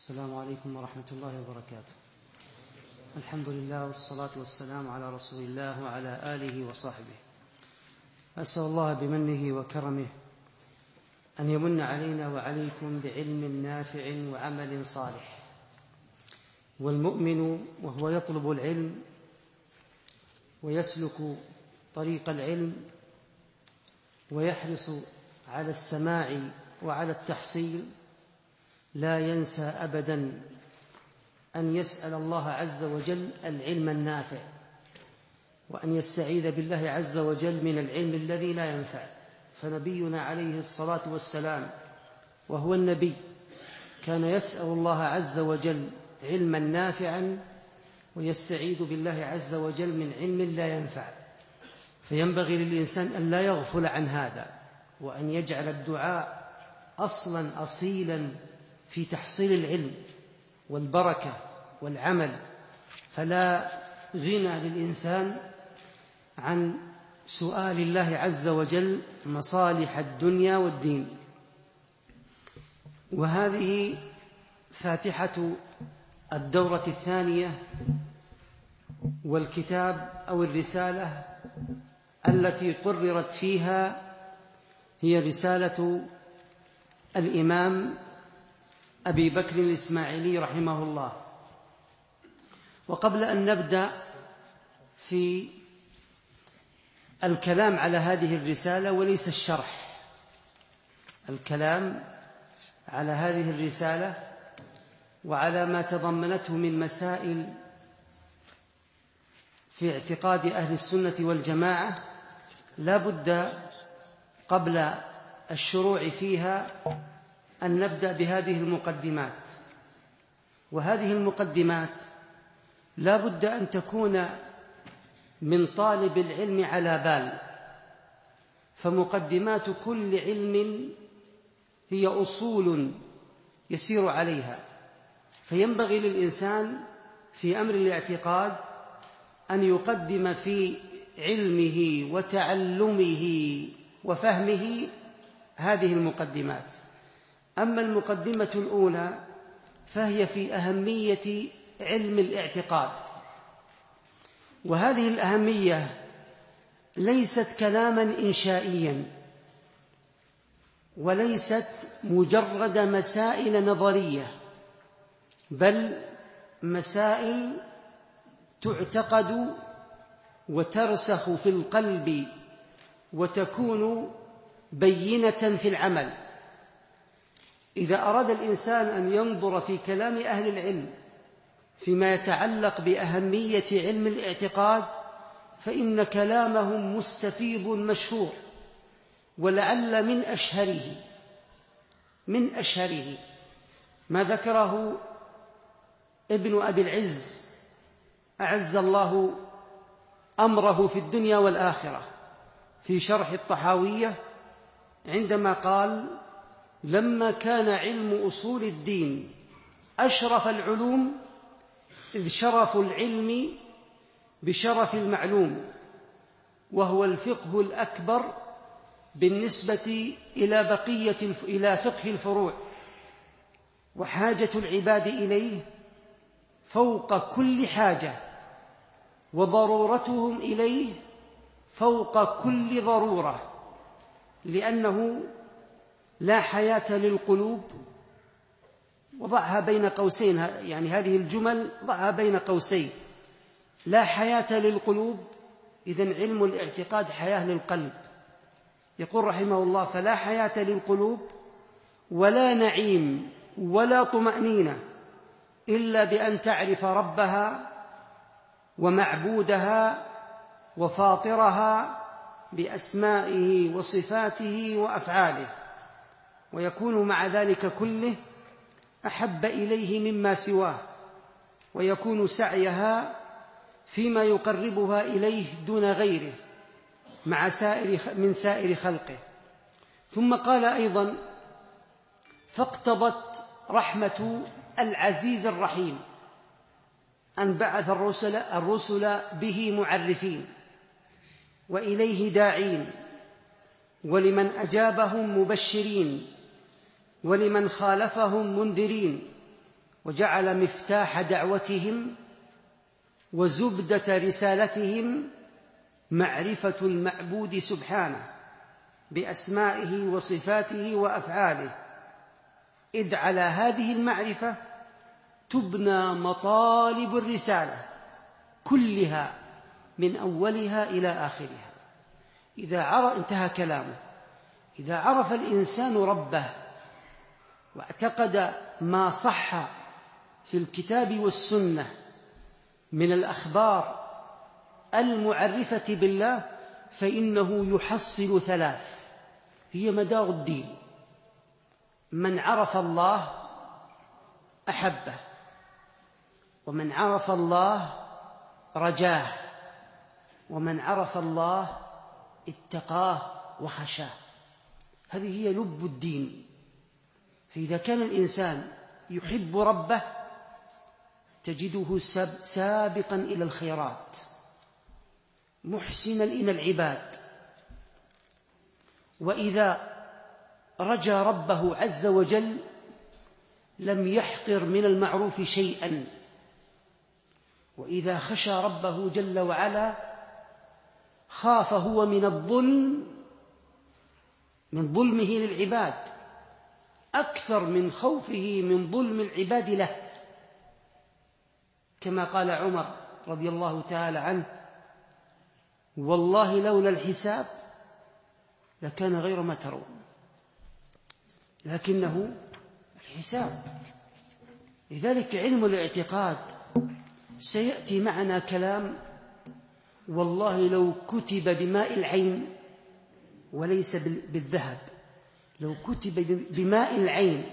السلام عليكم ورحمة الله وبركاته. الحمد لله والصلاة والسلام على رسول الله وعلى آله وصحبه. أسأل الله بمنه وكرمه أن يمن علينا وعليكم بعلم نافع وعمل صالح. والمؤمن وهو يطلب العلم ويسلك طريق العلم ويحرص على السماع وعلى التحصيل لا ينسى أبدا أن يسأل الله عز وجل العلم النافع، وأن يستعيذ بالله عز وجل من العلم الذي لا ينفع. فنبينا عليه الصلاة والسلام وهو النبي كان يسأل الله عز وجل علما نافعا ويستعيذ بالله عز وجل من علم لا ينفع. فينبغي للإنسان أن لا يغفل عن هذا، وأن يجعل الدعاء أصلا أصيلا في تحصيل العلم والبركة والعمل. فلا غنى للإنسان عن سؤال الله عز وجل مصالح الدنيا والدين. وهذه فاتحة الدورة الثانية والكتاب أو الرسالة التي قررت فيها هي رسالة الإمام أبي بكر الإسماعيلي رحمه الله. وقبل أن نبدأ في الكلام على هذه الرسالة وليس الشرح، الكلام على هذه الرسالة وعلى ما تضمنته من مسائل في اعتقاد أهل السنة والجماعة، لا بد قبل الشروع فيها أن نبدأ بهذه المقدمات. وهذه المقدمات لا بد أن تكون من طالب العلم على بال، فمقدمات كل علم هي أصول يسير عليها. فينبغي للإنسان في أمر الاعتقاد أن يقدم في علمه وتعلمه وفهمه هذه المقدمات. أما المقدمة الأولى فهي في أهمية علم الاعتقاد، وهذه الأهمية ليست كلاما إنشائيا وليست مجرد مسائل نظرية، بل مسائل تعتقد وترسخ في القلب وتكون بينة في العمل. إذا أراد الإنسان أن ينظر في كلام أهل العلم فيما يتعلق بأهمية علم الاعتقاد فإن كلامهم مستفيض مشهور. ولعل من أشهره ما ذكره ابن أبي العز أعز الله أمره في الدنيا والآخرة في شرح الطحاوية، عندما قال: لما كان علم أصول الدين أشرف العلوم إذ شرف العلم بشرف المعلوم، وهو الفقه الأكبر بالنسبة إلى فقه الفروع، وحاجة العباد إليه فوق كل حاجة، وضرورتهم إليه فوق كل ضرورة، لأنه لا حياة للقلوب. وضعها بين قوسين، يعني هذه الجمل ضعها بين قوسين: لا حياة للقلوب، إذن علم الاعتقاد حياة للقلب. يقول رحمه الله: فلا حياة للقلوب ولا نعيم ولا طمأنينة إلا بأن تعرف ربها ومعبودها وفاطرها بأسمائه وصفاته وأفعاله، ويكون مع ذلك كله أحب إليه مما سواه، ويكون سعيها فيما يقربها إليه دون غيره من سائر خلقه. ثم قال أيضا: فاقتضت رحمة العزيز الرحيم أن بعث الرسل به معرفين وإليه داعين، ولمن أجابهم مبشرين ولمن خالفهم منذرين، وجعل مفتاح دعوتهم وزبدة رسالتهم معرفة المعبود سبحانه بأسمائه وصفاته وأفعاله، إذ على هذه المعرفة تبنى مطالب الرسالة كلها من أولها إلى آخرها. انتهى كلامه. إذا عرف الإنسان ربه واعتقد ما صح في الكتاب والسنة من الأخبار المعرفة بالله فإنه يحصل ثلاث هي مدار الدين: من عرف الله أحبه، ومن عرف الله رجاه، ومن عرف الله اتقاه وخشاه. هذه هي لب الدين. فإذا كان الإنسان يحب ربه تجده سابقا إلى الخيرات، محسنا إلى العباد، وإذا رجى ربه عز وجل لم يحقر من المعروف شيئا، وإذا خشى ربه جل وعلا خاف هو من الظلم، من ظلمه للعباد أكثر من خوفه من ظلم العباد له، كما قال عمر رضي الله تعالى عنه: والله لولا الحساب لكان غير ما ترون، لكنه الحساب. لذلك علم الاعتقاد سيأتي معنا كلام والله لو كتب بماء العين وليس بالذهب، لو كتب بماء العين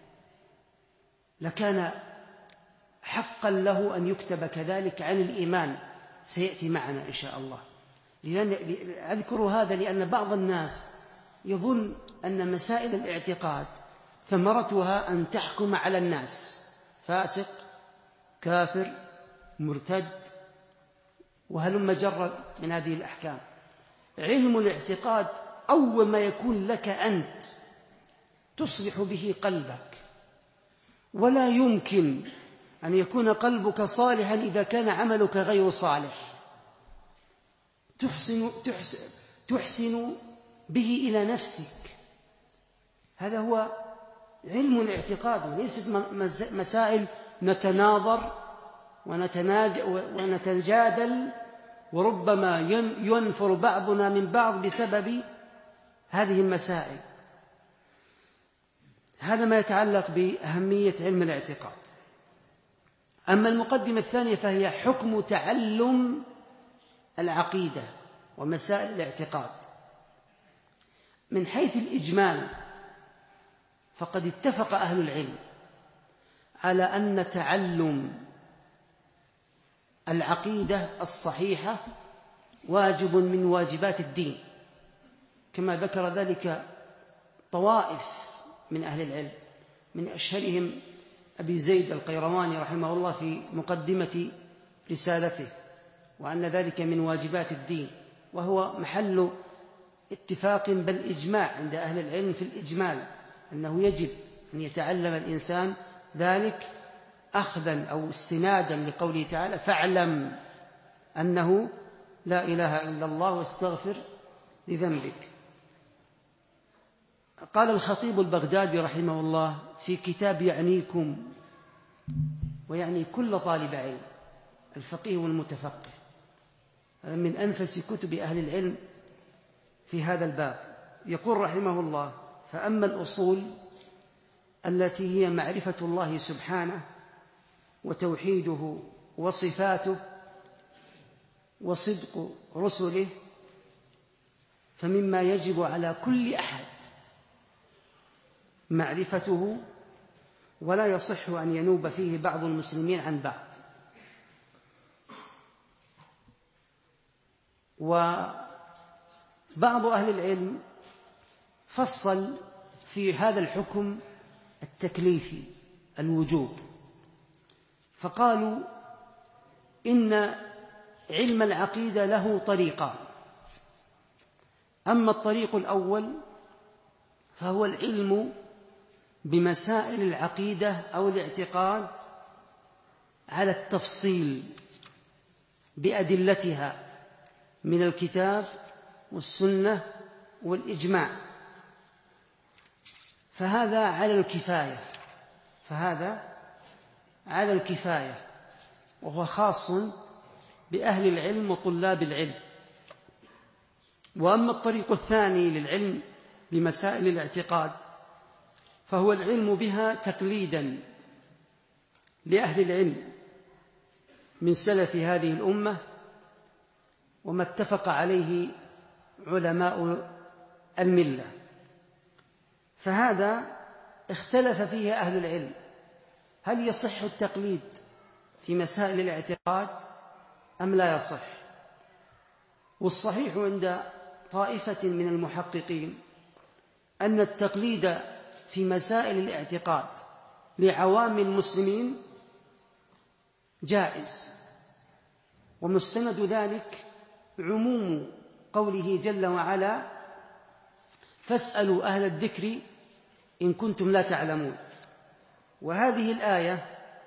لكان حقا له أن يكتب كذلك عن الإيمان، سيأتي معنا إن شاء الله. أذكر هذا لأن بعض الناس يظن أن مسائل الاعتقاد ثمرتها أن تحكم على الناس فاسق، كافر، مرتد، وهلم جرا من هذه الأحكام. علم الاعتقاد أول ما يكون لك أنت تصلح به قلبك، ولا يمكن أن يكون قلبك صالحا إذا كان عملك غير صالح. تحسن به إلى نفسك. هذا هو علم الاعتقاد، وليست مسائل نتناظر ونتجادل، وربما ينفر بعضنا من بعض بسبب هذه المسائل. هذا ما يتعلق بأهمية علم الاعتقاد. أما المقدمة الثانية فهي حكم تعلم العقيدة ومسائل الاعتقاد. من حيث الإجمال فقد اتفق أهل العلم على أن تعلم العقيدة الصحيحة واجب من واجبات الدين، كما ذكر ذلك طوائف من أهل العلم، من أشهرهم أبي زيد القيرواني رحمه الله في مقدمة رسالته، وأن ذلك من واجبات الدين، وهو محل اتفاق بل إجماع عند أهل العلم في الإجمال أنه يجب أن يتعلم الإنسان ذلك أخذا أو استنادا لقوله تعالى: فاعلم أنه لا إله إلا الله واستغفر لذنبك. قال الخطيب البغدادي رحمه الله في كتاب يعنيكم، ويعني كل طالب علم، الفقيه والمتفقه، من أنفس كتب أهل العلم في هذا الباب، يقول رحمه الله: فأما الأصول التي هي معرفة الله سبحانه وتوحيده وصفاته وصدق رسله فمما يجب على كل أحد معرفته، ولا يصح أن ينوب فيه بعض المسلمين عن بعض. وبعض أهل العلم فصل في هذا الحكم التكليفي الوجوب، فقالوا إن علم العقيدة له طريقان: أما الطريق الأول فهو العلم بمسائل العقيدة أو الاعتقاد على التفصيل بأدلتها من الكتاب والسنة والإجماع، فهذا على الكفاية، وهو خاص بأهل العلم وطلاب العلم. وأما الطريق الثاني للعلم بمسائل الاعتقاد فهو العلم بها تقليدا لأهل العلم من سلف هذه الأمة وما اتفق عليه علماء الملة، فهذا اختلف فيه أهل العلم، هل يصح التقليد في مسائل الاعتقاد أم لا يصح؟ والصحيح عند طائفة من المحققين أن التقليد في مسائل الاعتقاد لعوام المسلمين جائز، ومستند ذلك عموم قوله جل وعلا: فاسألوا أهل الذكر إن كنتم لا تعلمون. وهذه الآية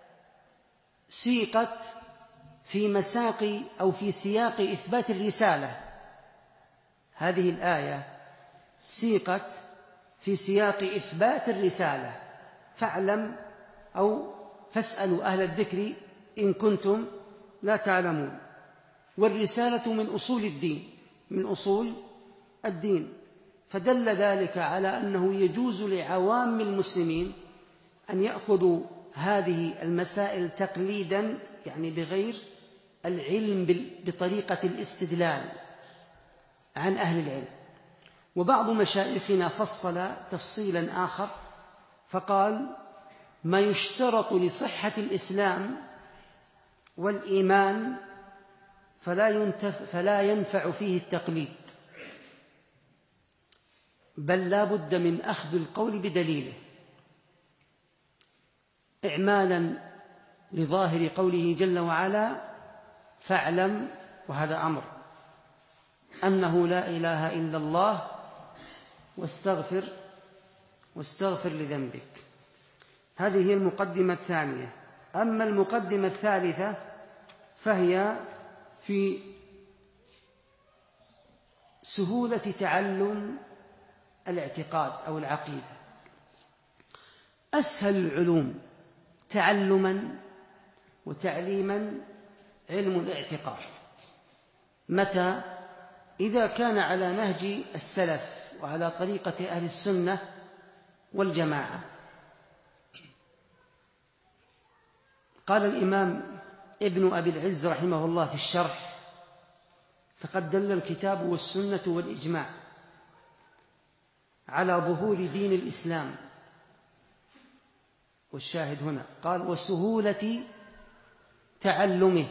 سيقت في مساق أو في سياق إثبات الرسالة، هذه الآية سيقت في سياق إثبات الرسالة، فاعلم أو فاسألوا أهل الذكر إن كنتم لا تعلمون. والرسالة من أصول الدين، فدل ذلك على أنه يجوز لعوام المسلمين أن يأخذوا هذه المسائل تقليدا، يعني بغير العلم بطريقة الاستدلال عن أهل العلم. وبعض مشايخنا فصل تفصيلا آخر فقال: ما يشترط لصحة الإسلام والإيمان فلا ينفع فيه التقليد، بل لا بد من أخذ القول بدليله، إعمالا لظاهر قوله جل وعلا: فاعلم، وهذا أمر، أنه لا إله إلا الله واستغفر لذنبك. هذه هي المقدمة الثانية. أما المقدمة الثالثة فهي في سهولة تعلم الاعتقاد أو العقيدة. أسهل العلوم تعلما وتعليما علم الاعتقاد. متى؟ إذا كان على نهج السلف وعلى طريقة أهل السنة والجماعة. قال الإمام ابن أبي العز رحمه الله في الشرح: فقد دل الكتاب والسنة والإجماع على ظهور دين الإسلام. والشاهد هنا قال: وسهولة تعلمه،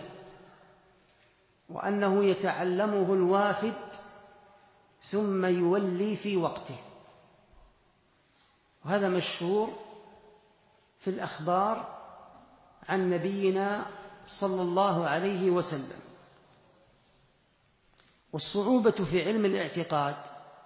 وأنه يتعلمه الوافد ثم يولي في وقته. وهذا مشهور في الأخبار عن نبينا صلى الله عليه وسلم. والصعوبة في علم الاعتقاد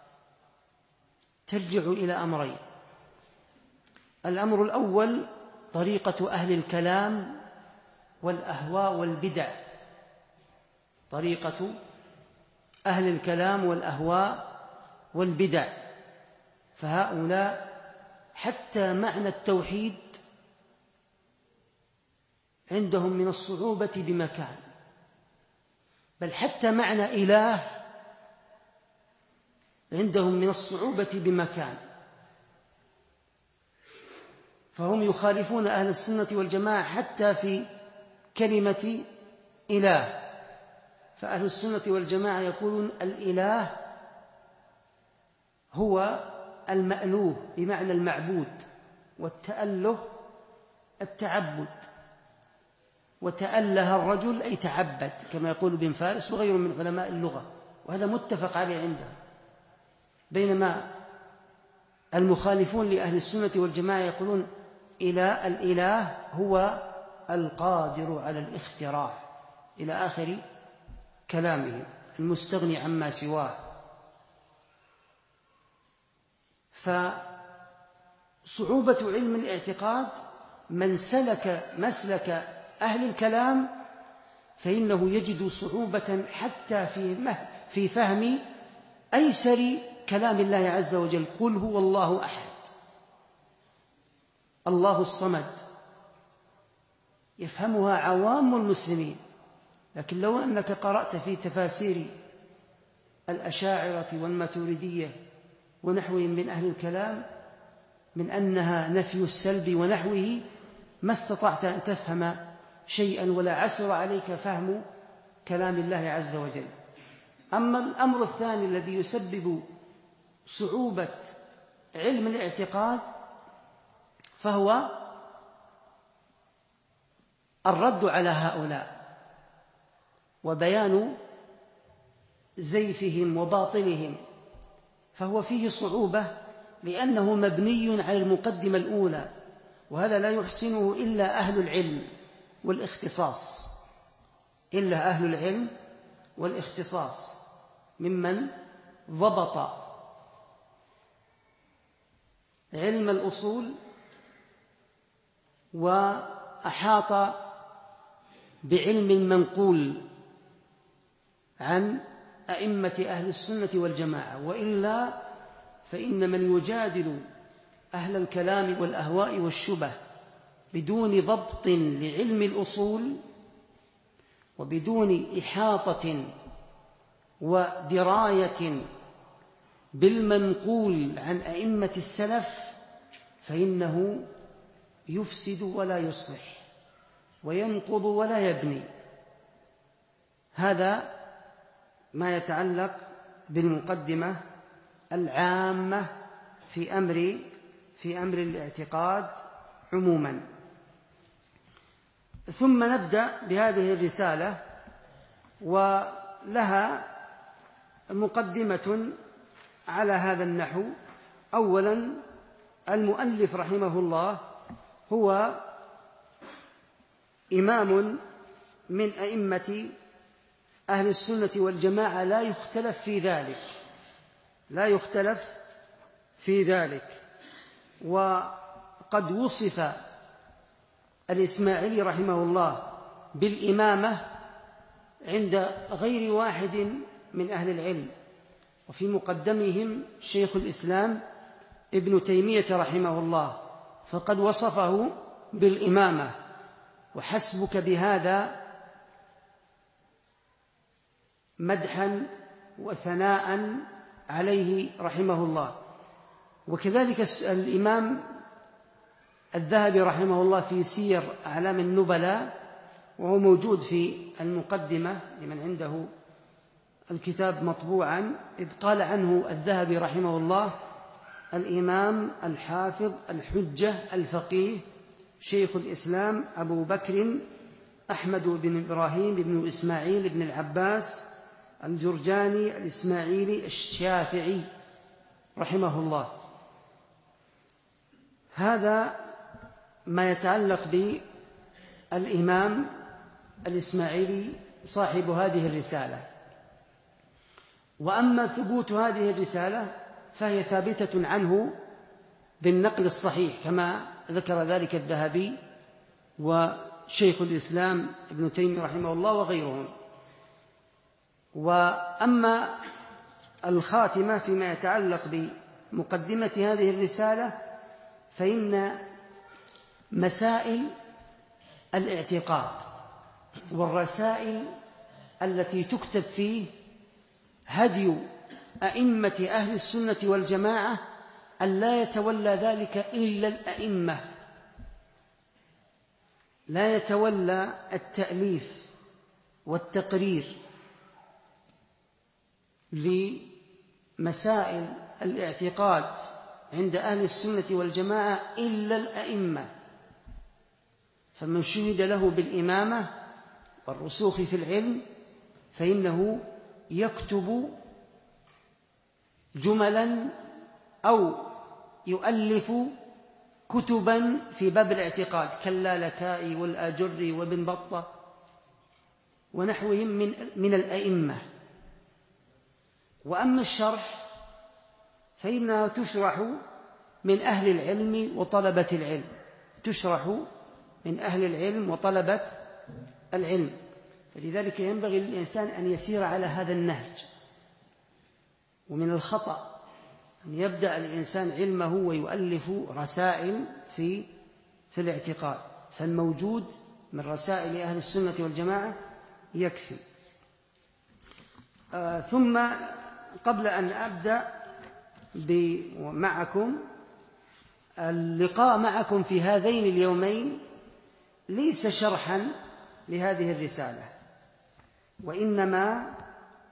ترجع إلى أمرين: الأمر الأول طريقة أهل الكلام والأهواء والبدع، طريقة أهل الكلام والأهواء والبدع، فهؤلاء حتى معنى التوحيد عندهم من الصعوبة بمكان، بل حتى معنى إله عندهم من الصعوبة بمكان، فهم يخالفون أهل السنة والجماعة حتى في كلمة إله. فأهل السنة والجماعة يقولون الإله هو المألوه بمعنى المعبود، والتأله التعبد، وتأله الرجل أي تعبد، كما يقول ابن فارس وغيره من علماء اللغة، وهذا متفق عليه عندهم. بينما المخالفون لأهل السنة والجماعة يقولون الإله هو القادر على الاختراع، إلى آخر كلامهم، المستغني عما سواه. صعوبة علم الاعتقاد من سلك مسلك أهل الكلام فإنه يجد صعوبة حتى في فهم أيسر كلام الله عز وجل. قل هو الله أحد الله الصمد، يفهمها عوام المسلمين، لكن لو أنك قرأت في تفاسير الأشاعرة والماتريدية ونحوهم من أهل الكلام من أنها نفي السلب ونحوه ما استطعت أن تفهم شيئا ولا عسر عليك فهم كلام الله عز وجل. أما الأمر الثاني الذي يسبب صعوبة علم الاعتقاد فهو الرد على هؤلاء وبيان زيفهم وباطلهم، فهو فيه صعوبة لأنه مبني على المقدمة الأولى، وهذا لا يحسنه إلا أهل العلم والاختصاص، إلا أهل العلم والاختصاص ممن ضبط علم الأصول وأحاط بعلم المنقول عن أئمة أهل السنة والجماعة، وإلا فإن من يجادل أهل الكلام والأهواء والشبه بدون ضبط لعلم الأصول وبدون إحاطة ودراية بالمنقول عن أئمة السلف فإنه يفسد ولا يصلح وينقض ولا يبني. هذا ما يتعلق بالمقدمة العامة في أمر الاعتقاد عموما. ثم نبدأ بهذه الرسالة، ولها مقدمة على هذا النحو. أولا، المؤلف رحمه الله هو إمام من أئمة أهل السنة والجماعة لا يختلف في ذلك. وقد وصف الإسماعيلي رحمه الله بالإمامة عند غير واحد من أهل العلم، وفي مقدمهم شيخ الإسلام ابن تيمية رحمه الله، فقد وصفه بالإمامة، وحسبك بهذا مدحا وثناء عليه رحمه الله. وكذلك الإمام الذهبي رحمه الله في سير أعلام النبلاء، وهو موجود في المقدمة لمن عنده الكتاب مطبوعا، إذ قال عنه الذهبي رحمه الله: الإمام الحافظ الحجة الفقيه شيخ الإسلام أبو بكر أحمد بن إبراهيم بن إسماعيل بن العباس الجرجاني الإسماعيلي الشافعي رحمه الله. هذا ما يتعلق بالإمام الإسماعيلي صاحب هذه الرسالة. وأما ثبوت هذه الرسالة فهي ثابتة عنه بالنقل الصحيح كما ذكر ذلك الذهبي وشيخ الإسلام ابن تيمية رحمه الله وغيرهم. وأما الخاتمة فيما يتعلق بمقدمة هذه الرسالة فإن مسائل الاعتقاد والرسائل التي تكتب فيه هدي أئمة أهل السنة والجماعة أن لا يتولى ذلك إلا الأئمة، لا يتولى التأليف والتقرير لمسائل الاعتقاد عند أهل السنة والجماعة إلا الأئمة. فمن شهد له بالإمامة والرسوخ في العلم فإنه يكتب جملا أو يؤلف كتبا في باب الاعتقاد كاللالكائي والآجري وابن بطة ونحوهم من الأئمة. وأما الشرح فإنها تشرح من أهل العلم وطلبة العلم، تشرح من أهل العلم وطلبة العلم. فلذلك ينبغي للإنسان أن يسير على هذا النهج. ومن الخطأ أن يبدأ الإنسان علمه ويؤلف رسائل في الاعتقاد، فالموجود من رسائل أهل السنة والجماعة يكفي. ثم قبل أن أبدأ معكم اللقاء معكم في هذين اليومين ليس شرحا لهذه الرسالة، وإنما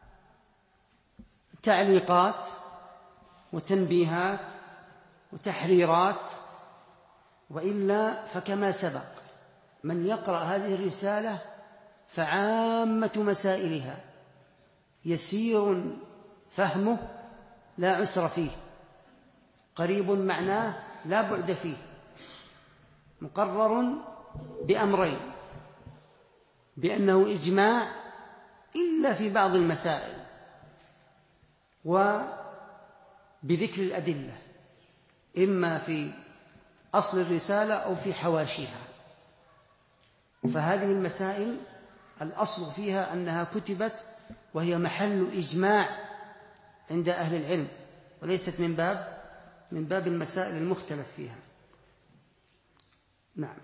تعليقات وتنبيهات وتحريرات، وإلا فكما سبق من يقرأ هذه الرسالة فعامة مسائلها يسير فهمه لا عسر فيه، قريب معناه لا بعد فيه، مقرر بأمرين: بأنه إجماع إلا في بعض المسائل، وبذكر الأدلة إما في أصل الرسالة أو في حواشيها. فهذه المسائل الأصل فيها أنها كتبت وهي محل إجماع عند أهل العلم، وليست من باب المسائل المختلف فيها. نعم.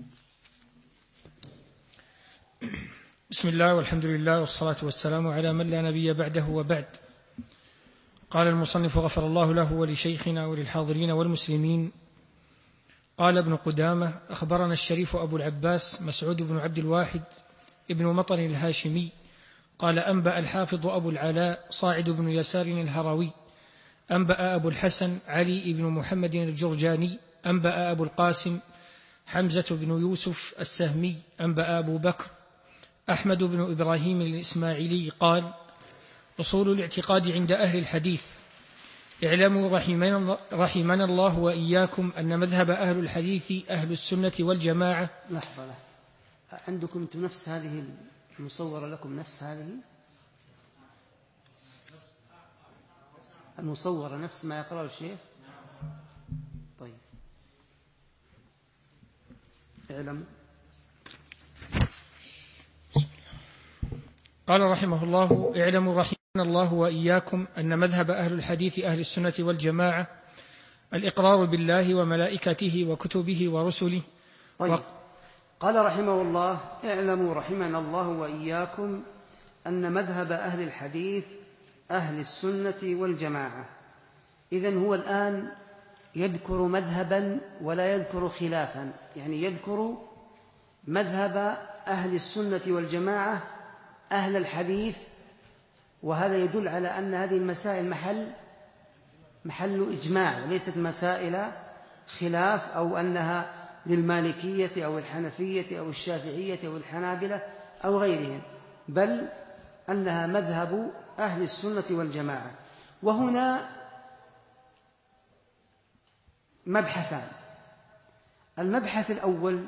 بسم الله والحمد لله والصلاة والسلام على من لا نبي بعده وبعد. قال المصنف غفر الله له ولشيخنا وللحاضرين والمسلمين. قال ابن قدامة: أخبرنا الشريف أبو العباس مسعود بن عبد الواحد ابن مطر الهاشمي قال: أنبأ الحافظ أبو العلاء صاعد بن يسار الهروي أنبأ أبو الحسن علي بن محمد الجرجاني أنبأ أبو القاسم حمزة بن يوسف السهمي أنبأ أبو بكر أحمد بن إبراهيم الإسماعيلي قال: أصول الاعتقاد عند أهل الحديث: اعلموا رحمنا الله وإياكم أن مذهب أهل الحديث أهل السنة والجماعة. لحظة، عندكم أنتم نفس هذه المصورة؟ لكم نفس هذه المصورة، نفس ما يقرأه الشيخ؟ طيب، اعلموا. قال رحمه الله: اعلموا رحمنا الله وإياكم أن مذهب أهل الحديث أهل السنة والجماعة الإقرار بالله وملائكته وكتبه ورسله. طيب. قال رحمه الله: اعلموا رحمنا الله وإياكم أن مذهب أهل الحديث أهل السنة والجماعة. إذن هو الآن يذكر مذهبا ولا يذكر خلافا، يعني يذكر مذهب أهل السنة والجماعة أهل الحديث، وهذا يدل على أن هذه المسائل محل إجماع، وليست مسائل خلاف، أو أنها للمالكية أو الحنفية أو الشافعية أو الحنابلة أو غيرهم، بل أنها مذهب أهل السنة والجماعة. وهنا مبحثان: المبحث الأول: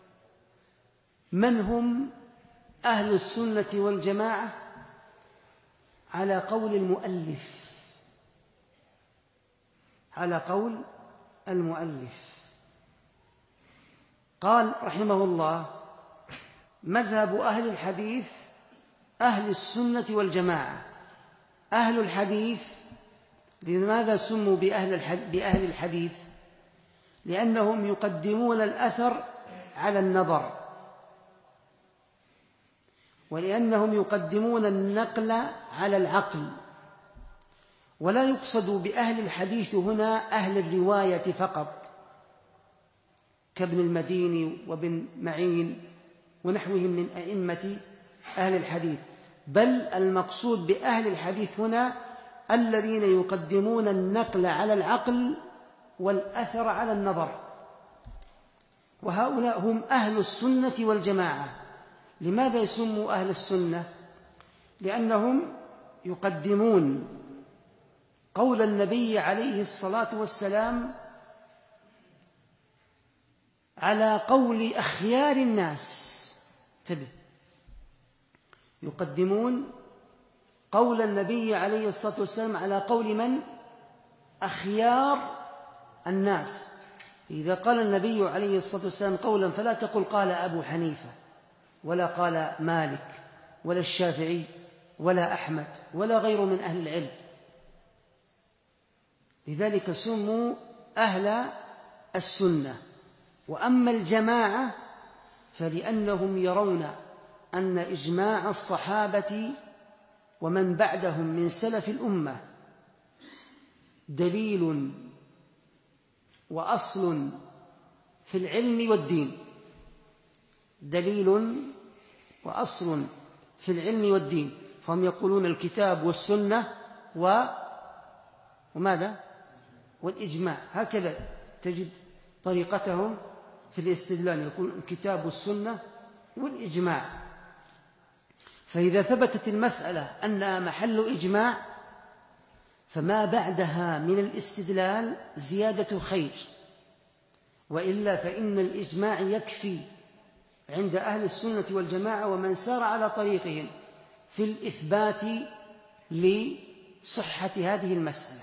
من هم أهل السنة والجماعة على قول المؤلف؟ على قول المؤلف قال رحمه الله: مذهب أهل الحديث أهل السنة والجماعة. أهل الحديث لماذا سموا بأهل الحديث؟ لأنهم يقدمون الأثر على النظر، ولأنهم يقدمون النقل على العقل. ولا يقصد بأهل الحديث هنا أهل الرواية فقط، كابن المديني وابن معين ونحوهم من أئمة أهل الحديث، بل المقصود بأهل الحديث هنا الذين يقدمون النقل على العقل والأثر على النظر، وهؤلاء هم أهل السنة والجماعة. لماذا يسموا أهل السنة؟ لأنهم يقدمون قول النبي عليه الصلاة والسلام على قول أخيار الناس. انتبه، يقدمون قول النبي عليه الصلاة والسلام على قول من؟ أخيار الناس. إذا قال النبي عليه الصلاة والسلام قولا فلا تقل قال أبو حنيفة ولا قال مالك ولا الشافعي ولا أحمد ولا غيره من أهل العلم. لذلك سموا أهل السنة. وأما الجماعة فلأنهم يرون أن إجماع الصحابة ومن بعدهم من سلف الأمة دليل وأصل في العلم والدين، دليل وأصل في العلم والدين. فهم يقولون الكتاب والسنة وماذا؟ والإجماع. هكذا تجد طريقتهم في الاستدلال، يقول الكتاب والسنة والإجماع. فإذا ثبتت المسألة أنها محل إجماع فما بعدها من الاستدلال زيادة خير، وإلا فإن الإجماع يكفي عند أهل السنة والجماعة ومن سار على طريقهم في الإثبات لصحة هذه المسألة.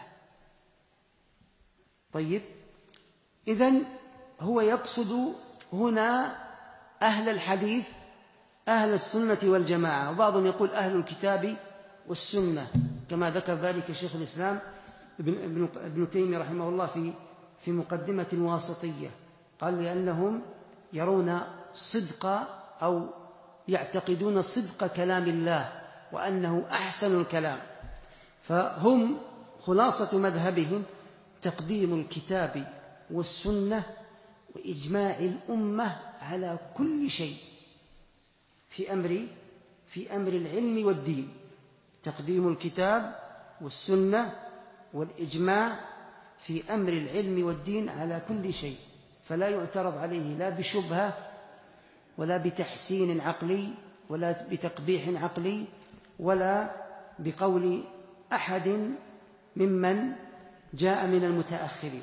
طيب، إذن هو يقصد هنا أهل الحديث أهل السنة والجماعة، وبعضهم يقول أهل الكتاب والسنة كما ذكر ذلك شيخ الإسلام ابن تيمية رحمه الله في مقدمة الواسطية. قال لأنهم يرون صدق أو يعتقدون صدق كلام الله وأنه أحسن الكلام، فهم خلاصة مذهبهم تقديم الكتاب والسنة وإجماع الأمة على كل شيء في أمر العلم والدين. تقديم الكتاب والسنة والإجماع في أمر العلم والدين على كل شيء، فلا يعترض عليه لا بشبهة ولا بتحسين عقلي ولا بتقبيح عقلي ولا بقول أحد ممن جاء من المتأخرين.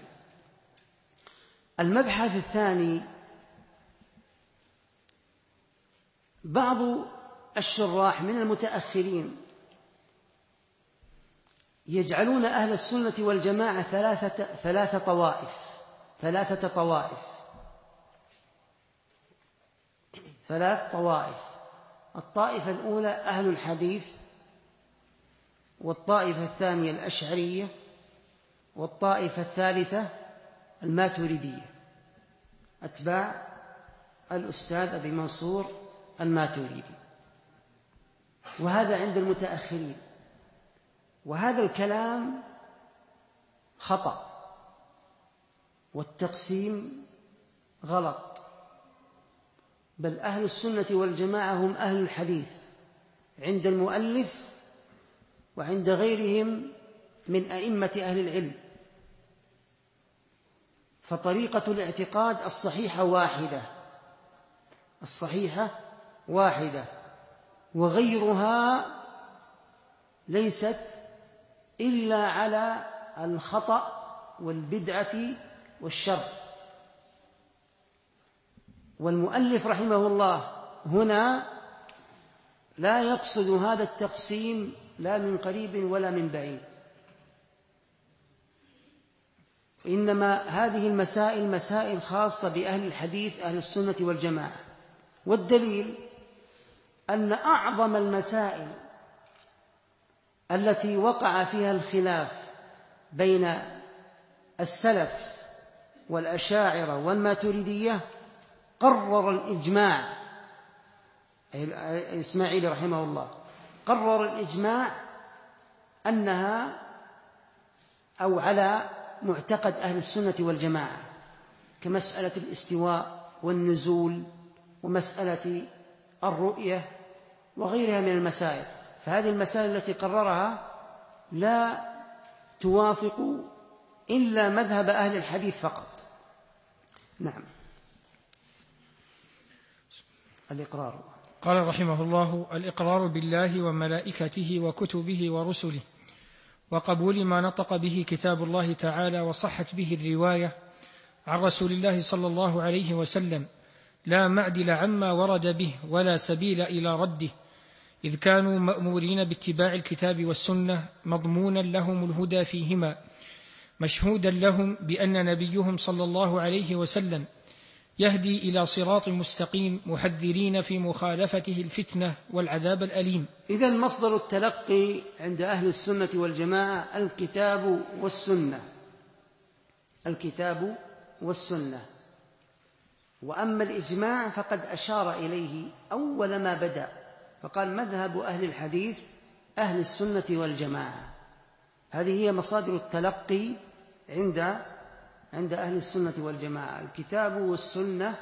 المبحث الثاني، بعض الشراح من المتأخرين يجعلون أهل السنة والجماعة ثلاث طوائف. الطائفة الأولى أهل الحديث، والطائفة الثانية الأشعرية، والطائفة الثالثة الماتريدية، أتباع الأستاذ أبي منصور الماتريدي. وهذا عند المتأخرين، وهذا الكلام خطأ والتقسيم غلط، بل أهل السنة والجماعة هم أهل الحديث عند المؤلف وعند غيرهم من أئمة أهل العلم. فطريقة الاعتقاد الصحيحة واحدة، وغيرها ليست إلا على الخطأ والبدعة والشر. والمؤلف رحمه الله هنا لا يقصد هذا التقسيم لا من قريب ولا من بعيد، إنما هذه المسائل مسائل خاصة بأهل الحديث أهل السنة والجماعة. والدليل أن أعظم المسائل التي وقع فيها الخلاف بين السلف والأشاعرة والماتريدية قرر الإجماع، الإسماعيلي رحمه الله قرر الإجماع أنها أو على معتقد أهل السنة والجماعة، كمسألة الاستواء والنزول ومسألة الرؤية وغيرها من المسائل. فهذه المسائل التي قررها لا توافق إلا مذهب أهل الحديث فقط. نعم. الإقرار. قال رحمه الله: الإقرار بالله وملائكته وكتبه ورسله، وقبول ما نطق به كتاب الله تعالى وصحت به الرواية عن رسول الله صلى الله عليه وسلم، لا معدل عما ورد به ولا سبيل إلى رده، إذ كانوا مأمورين باتباع الكتاب والسنة مضمونا لهم الهدى فيهما، مشهودا لهم بأن نبيهم صلى الله عليه وسلم يهدي إلى صراط مستقيم، محذرين في مخالفته الفتنة والعذاب الأليم. إذن مصدر التلقي عند أهل السنة والجماعة الكتاب والسنة، الكتاب والسنة. وأما الإجماع فقد أشار إليه أول ما بدأ، فقال مذهب أهل الحديث أهل السنة والجماعة. هذه هي مصادر التلقي عند أهل السنة والجماعة: الكتاب والسنة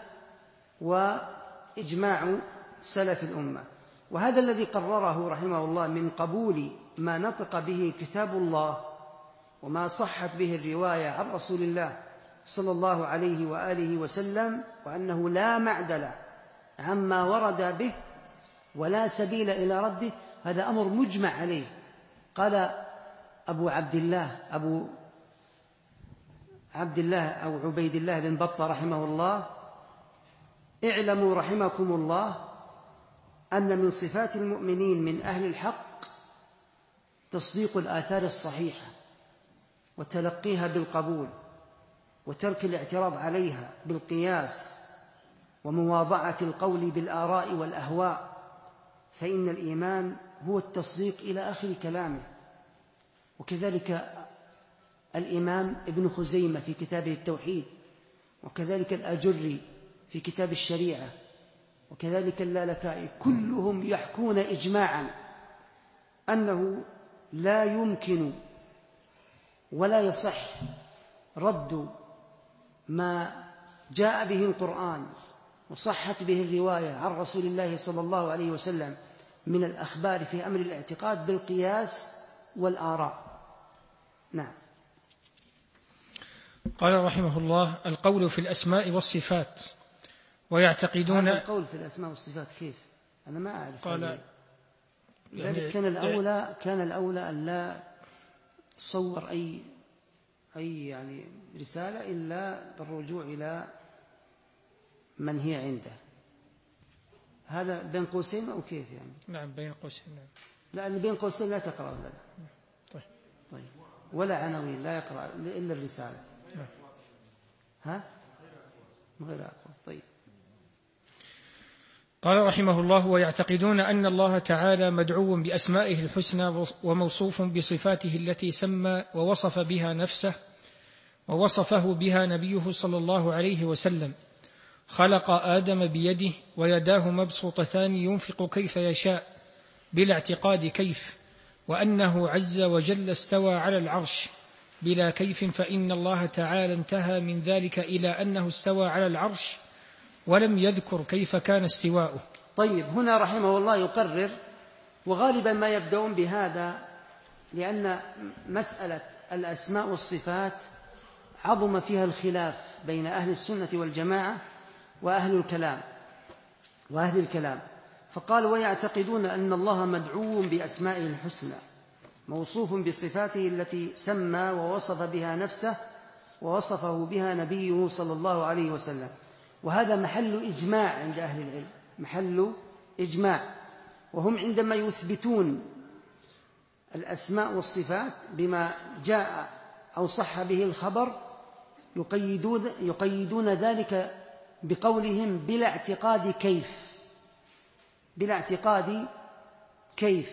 وإجماع سلف الأمة. وهذا الذي قرره رحمه الله من قبول ما نطق به كتاب الله وما صحت به الرواية عن رسول الله صلى الله عليه وآله وسلم، وأنه لا معدل عما ورد به ولا سبيل إلى رده، هذا أمر مجمع عليه. قال أبو عبد الله أو عبيد الله بن بطة رحمه الله: اعلموا رحمكم الله أن من صفات المؤمنين من أهل الحق تصديق الآثار الصحيحة وتلقيها بالقبول وترك الاعتراض عليها بالقياس ومواضعة القول بالآراء والأهواء، فإن الإيمان هو التصديق إلى آخر كلامه. وكذلك الإمام ابن خزيمة في كتابه التوحيد، وكذلك الأجري في كتاب الشريعة، وكذلك اللالكائي، كلهم يحكون إجماعا أنه لا يمكن ولا يصح رد ما جاء به القرآن وصحت به الرواية عن رسول الله صلى الله عليه وسلم من الأخبار في أمر الاعتقاد بالقياس والآراء. نعم. قال رحمه الله: القول في الأسماء والصفات ويعتقدون. هذا القول في الأسماء والصفات كيف؟ أنا ما أعرف. قال يعني كان الأولى أن لا تصور أي يعني رسالة إلا بالرجوع إلى من هي عنده. هذا بين قوسين أو كيف يعني؟ نعم بين قوسين. نعم. لا، اللي بين قوسين لا تقرأ ولا. طيب. ولا عناوين، لا يقرأ إلا الرسالة. ها؟ غير أقوى. طيب. قال رحمه الله: ويعتقدون أن الله تعالى مدعو بأسمائه الحسنى وموصوف بصفاته التي سمى ووصف بها نفسه ووصفه بها نبيه صلى الله عليه وسلم. خلق آدم بيده ويداه مبسوطتان ينفق كيف يشاء بلا اعتقاد كيف، وأنه عز وجل استوى على العرش بلا كيف، فإن الله تعالى انتهى من ذلك إلى أنه استوى على العرش ولم يذكر كيف كان استواؤه. طيب، هنا رحمه الله يقرر، وغالبا ما يبدأون بهذا لأن مسألة الأسماء والصفات عظم فيها الخلاف بين أهل السنة والجماعة وأهل الكلام. فقال: ويعتقدون أن الله مدعو بأسمائه الحسنى موصوف بصفاته التي سمى ووصف بها نفسه ووصفه بها نبيه صلى الله عليه وسلم. وهذا محل إجماع عند أهل العلم، محل إجماع. وهم عندما يثبتون الأسماء والصفات بما جاء أو صح به الخبر يقيدون ذلك بقولهم بلا اعتقاد كيف،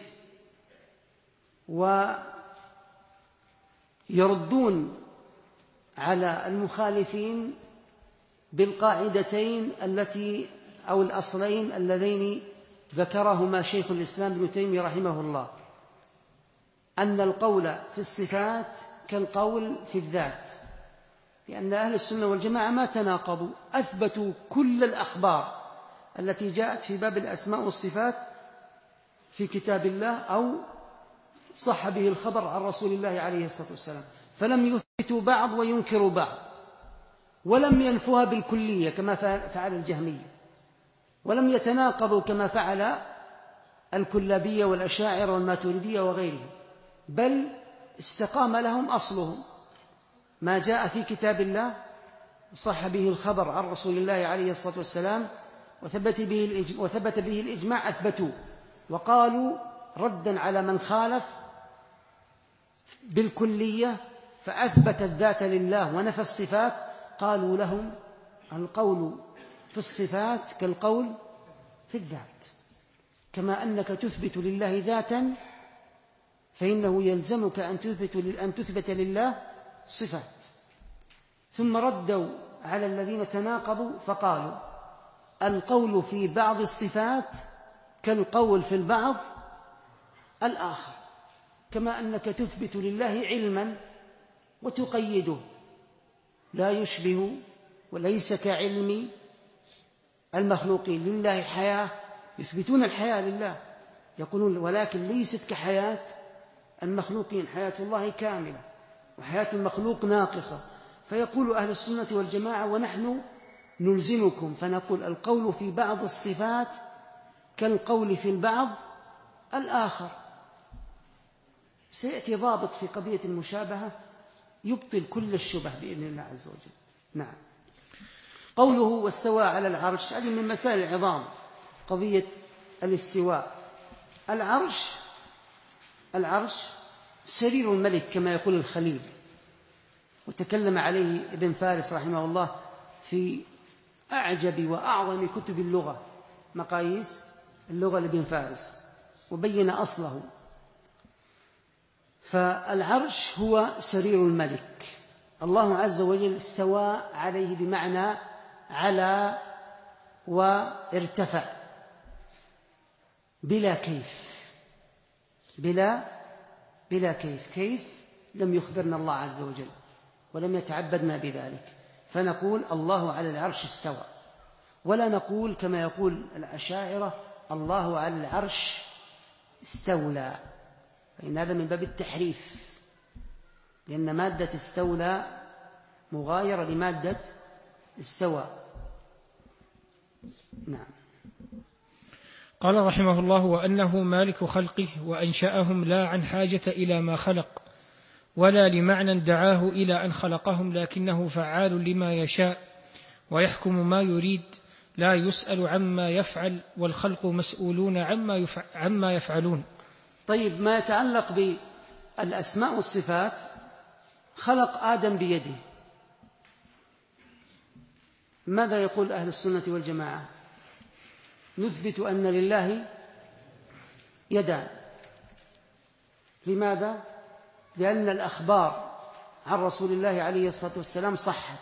ويردون على المخالفين بالقاعدتين أو الأصلين اللذين ذكرهما شيخ الإسلام ابن تيمية رحمه الله: أن القول في الصفات كالقول في الذات، لأن أهل السنة والجماعة ما تناقضوا، أثبتوا كل الأخبار التي جاءت في باب الأسماء والصفات في كتاب الله أو صح به الخبر عن رسول الله عليه الصلاة والسلام، فلم يثبتوا بعض وينكروا بعض، ولم ينفوها بالكلية كما فعل الجهمية، ولم يتناقضوا كما فعل الكلابية والأشاعرة والماتريدية وغيرهم، بل استقام لهم أصلهم ما جاء في كتاب الله وصح به الخبر عن رسول الله عليه الصلاة والسلام وثبت به الإجماع، أثبتوه وقالوا ردا على من خالف بالكلية: فأثبت الذات لله ونفى الصفات، قالوا لهم القول في الصفات كالقول في الذات، كما أنك تثبت لله ذاتا فإنه يلزمك أن تثبت لله صفات. ثم ردوا على الذين تناقضوا فقالوا القول في بعض الصفات كالقول في البعض الآخر، كما أنك تثبت لله علما وتقيده لا يشبه وليس كعلم المخلوقين. لله حياة، يثبتون الحياة لله، يقولون ولكن ليست كحياة المخلوقين، حياة الله كاملة وحياة المخلوق ناقصة. فيقول أهل السنة والجماعة ونحن نلزمكم فنقول القول في بعض الصفات كالقول في البعض الآخر. سيأتي ضابط في قضية المشابهة يبطل كل الشبه بإذن الله عز وجل. نعم. قوله واستوى على العرش، هذه من مسائل العظام، قضية الاستواء. العرش سرير الملك كما يقول الخليل، وتكلم عليه ابن فارس رحمه الله في أعجب وأعظم كتب اللغة، مقاييس اللغة لابن فارس، وبين أصله. فالعرش هو سرير الملك، الله عز وجل استوى عليه بمعنى على وارتفع بلا كيف، بلا كيف لم يخبرنا الله عز وجل ولم يتعبدنا بذلك، فنقول الله على العرش استوى، ولا نقول كما يقول الأشاعرة الله على العرش استولى، فإن هذا من باب التحريف، لأن مادة استولى مغايرة لمادة استوى. نعم. قال رحمه الله وأنه مالك خلقه وأنشأهم لا عن حاجة إلى ما خلق ولا لمعنى دعاه إلى أن خلقهم، لكنه فعال لما يشاء ويحكم ما يريد، لا يسأل عما يفعل والخلق مسؤولون عما يفعلون. طيب، ما يتعلق بالأسماء والصفات، خلق آدم بيده، ماذا يقول أهل السنة والجماعة؟ نثبت أن لله يدان. لماذا؟ لأن الأخبار عن رسول الله عليه الصلاة والسلام صحت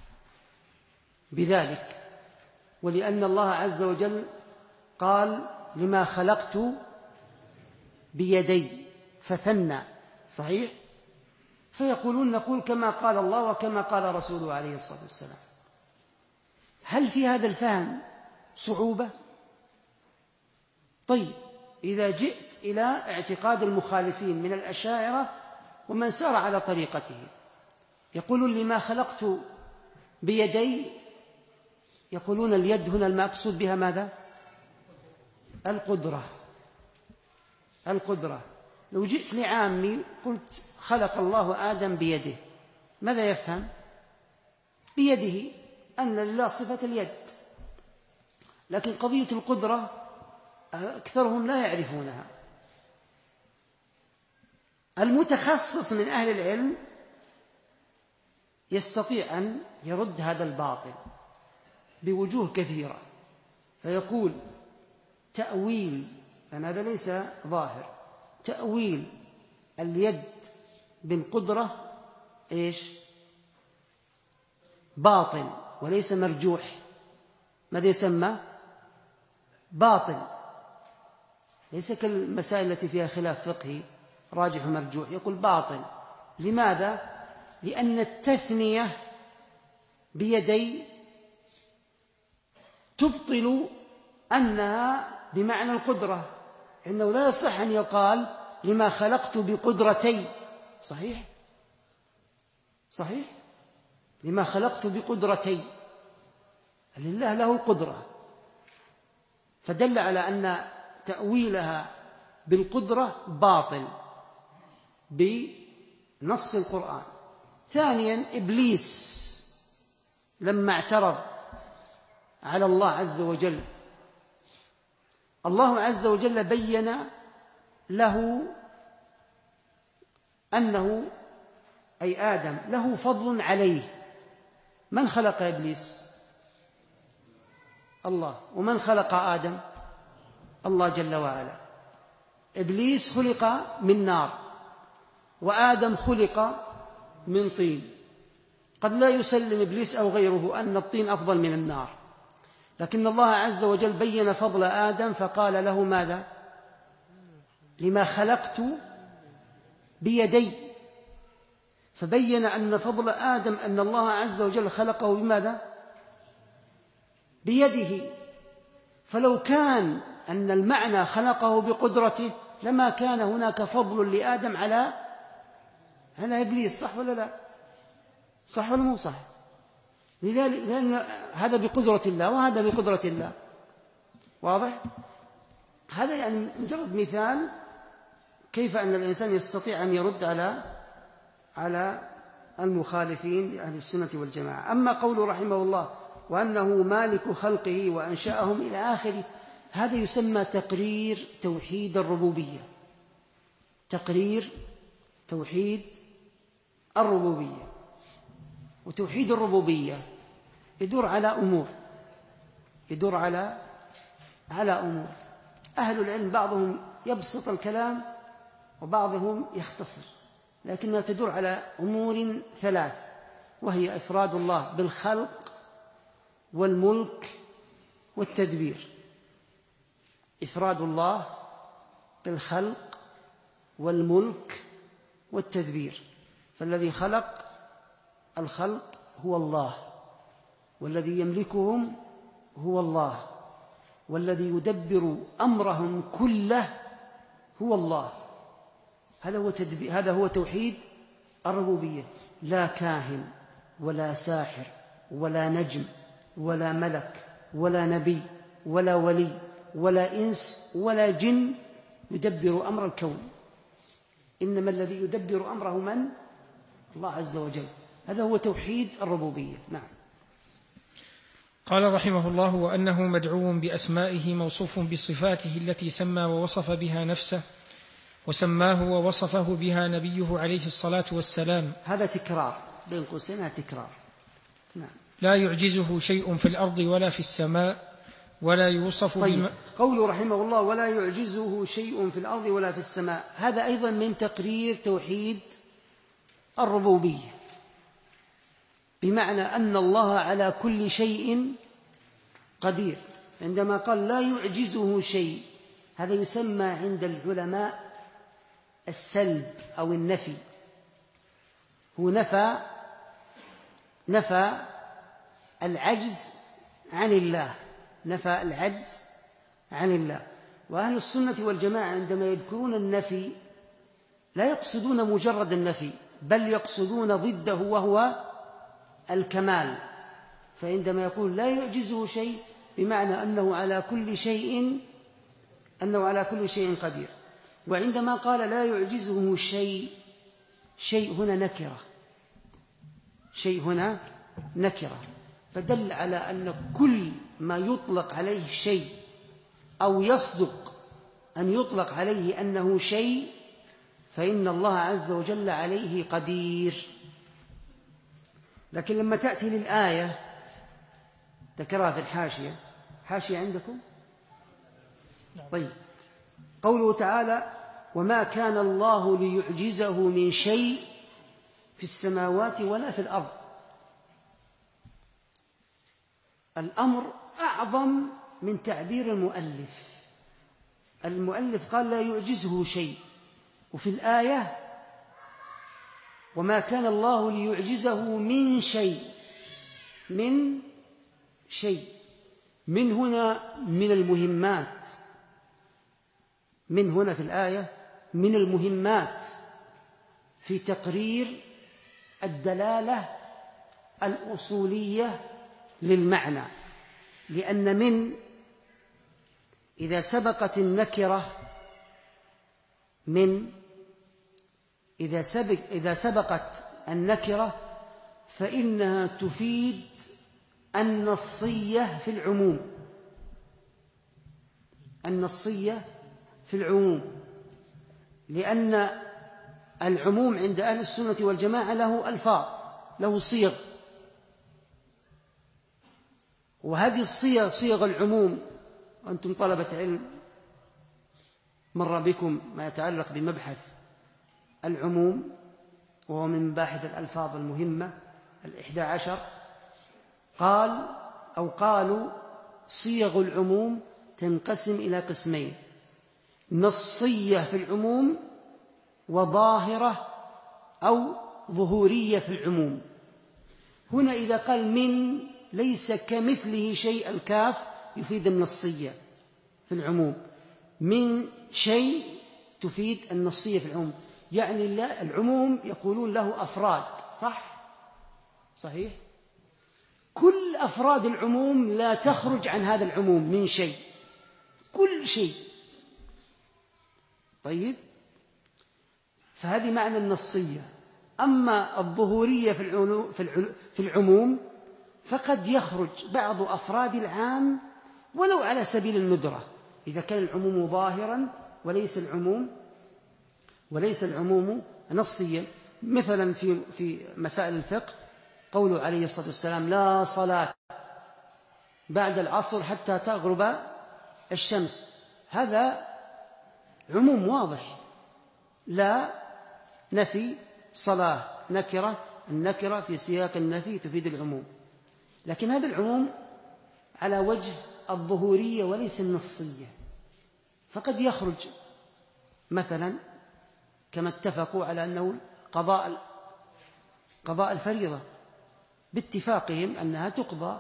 بذلك، ولأن الله عز وجل قال لما خلقت بيدي فثنى، صحيح؟ فيقولون نقول كما قال الله وكما قال رسوله عليه الصلاة والسلام. هل في هذا الفهم صعوبة؟ طيب، إذا جئت إلى اعتقاد المخالفين من الأشاعرة ومن سار على طريقته، يقولون لما خلقت بيدي، يقولون اليد هنا المقصود بها ماذا؟ القدرة. لو جئت لعامي قلت خلق الله آدم بيده، ماذا يفهم؟ بيده، أن لله صفة اليد، لكن قضية القدرة أكثرهم لا يعرفونها. المتخصص من أهل العلم يستطيع أن يرد هذا الباطل بوجوه كثيرة، فيقول تأويل، لأن هذا ليس ظاهر، تأويل اليد بالقدرة إيش؟ باطل وليس مرجوح. ماذا يسمى؟ باطل، ليس كالمسائل التي فيها خلاف فقهي راجح ومرجوح، يقول باطل. لماذا؟ لأن التثنية بيدي تبطل أنها بمعنى القدرة، إنه لا يصح أن يقال لما خلقت بقدرتي، صحيح؟ لما خلقت بقدرتي، لله له قدرة، فدل على أن تأويلها بالقدرة باطل بنص القرآن. ثانيا، إبليس لما اعترض على الله عز وجل، الله عز وجل بين له أنه أي آدم له فضل عليه. من خلق إبليس؟ الله. ومن خلق آدم؟ الله جل وعلا. إبليس خلق من نار، وآدم خلق من طين. قد لا يسلم إبليس أو غيره أن الطين أفضل من النار، لكن الله عز وجل بين فضل آدم فقال له ماذا؟ لما خلقت بيدي. فبين أن فضل آدم أن الله عز وجل خلقه بماذا؟ بيده. فلو كان أن المعنى خلقه بقدرته لما كان هناك فضل لآدم على إبليس، صح ولا لا؟ صح ولا مو صح؟ لذلك لأن هذا بقدرة الله وهذا بقدرة الله. واضح؟ هذا يعني مجرد مثال كيف أن الإنسان يستطيع أن يرد على المخالفين لأهل السنة والجماعة. أما قوله رحمه الله وأنه مالك خلقه وأنشأهم إلى آخره، هذا يسمى تقرير توحيد الربوبية. تقرير توحيد الربوبية. وتوحيد الربوبية يدور على أمور، أهل العلم بعضهم يبسط الكلام وبعضهم يختصر، لكنها تدور على أمور ثلاث، وهي إفراد الله بالخلق والملك والتدبير. إفراد الله بالخلق والملك والتدبير. فالذي خلق الخلق هو الله، والذي يملكهم هو الله، والذي يدبر أمرهم كله هو الله. هذا هو توحيد الربوبية. لا كاهن ولا ساحر ولا نجم ولا ملك ولا نبي ولا ولي ولا إنس ولا جن يدبر أمر الكون، إنما الذي يدبر أمره من؟ الله عز وجل. هذا هو توحيد الربوبية. نعم. قال رحمه الله وأنه مدعو بأسمائه موصوف بصفاته التي سمى ووصف بها نفسه، وسماه ووصفه بها نبيه عليه الصلاة والسلام. هذا تكرار بين قوسين، تكرار. نعم. لا يعجزه شيء في الأرض ولا في السماء ولا يوصف طيب. قوله رحمه الله ولا يعجزه شيء في الأرض ولا في السماء، هذا أيضا من تقرير توحيد الربوبية، بمعنى أن الله على كل شيء قدير. عندما قال لا يعجزه شيء، هذا يسمى عند العلماء السلب أو النفي. هو نفى العجز عن الله، نفى العجز عن الله. وأهل السنة والجماعة عندما يذكرون النفي لا يقصدون مجرد النفي، بل يقصدون ضده وهو الكمال. فعندما يقول لا يعجزه شيء بمعنى أنه على كل شيء قدير. وعندما قال لا يعجزه شيء هنا نكرة، فدل على أن كل ما يطلق عليه شيء أو يصدق أن يطلق عليه أنه شيء فإن الله عز وجل عليه قدير. لكن لما تأتي للآية ذكرها في الحاشية، حاشية عندكم؟ طيب. قوله تعالى وما كان الله ليعجزه من شيء في السماوات ولا في الأرض. الأمر أعظم من تعبير المؤلف قال لا يعجزه شيء، وفي الآية وما كان الله ليعجزه من شيء. من هنا من المهمات، من هنا في الآية من المهمات في تقرير الدلالة الأصولية للمعنى. لأن من إذا سبقت النكرة إذا سبقت النكرة فإنها تفيد النصية في العموم، لأن العموم عند أهل السنة والجماعة له ألفاظ، له صيغ، وهذه الصيغ صيغ العموم. أنتم طلبة علم مر بكم ما يتعلق بمبحث العموم، وهو من مباحث الألفاظ المهمة 11. قالوا صيغ العموم تنقسم إلى قسمين: نصية في العموم، وظاهرة أو ظهورية في العموم. هنا إذا قال من ليس كمثله شيء، الكاف يفيد النصية في العموم، من شيء تفيد النصية في العموم. يعني العموم يقولون له أفراد، صحيح؟ كل أفراد العموم لا تخرج عن هذا العموم من شيء، كل شيء. طيب، فهذه معنى النصية. أما الظهورية في العموم فقد يخرج بعض أفراد العام ولو على سبيل الندرة، إذا كان العموم ظاهرا وليس العموم نصيا. مثلا في مسائل الفقه قوله عليه الصلاة والسلام: لا صلاة بعد العصر حتى تغرب الشمس. هذا عموم واضح، لا نفي صلاة نكرة، النكرة في سياق النفي تفيد العموم، لكن هذا العموم على وجه الظهورية وليس النصية. فقد يخرج مثلا كما اتفقوا على أنه قضاء الفريضة باتفاقهم أنها تقضى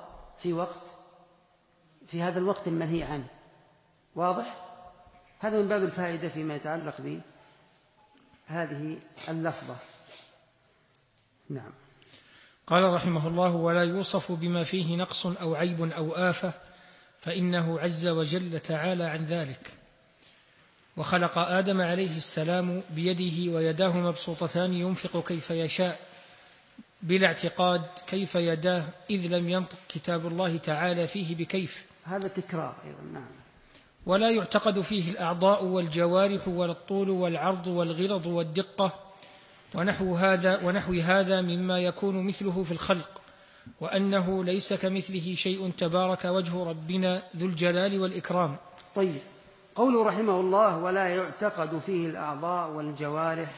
في هذا الوقت المنهي عنه. واضح؟ هذا من باب الفائدة فيما يتعلق بهذه اللفظة. نعم. قال رحمه الله: ولا يوصف بما فيه نقص أو عيب أو آفة، فإنه عز وجل تعالى عن ذلك. وخلق آدم عليه السلام بيده ويداه مبسوطتان ينفق كيف يشاء بلا اعتقاد كيف يداه، إذ لم ينطق كتاب الله تعالى فيه بكيف. هذا تكرار أيضا. نعم. ولا يعتقد فيه الأعضاء والجوارح ولا الطول والعرض والغلظ والدقة ونحو هذا مما يكون مثله في الخلق، وأنه ليس كمثله شيء تبارك وجه ربنا ذو الجلال والإكرام. طيب، قوله رحمه الله: ولا يعتقد فيه الأعضاء والجوارح،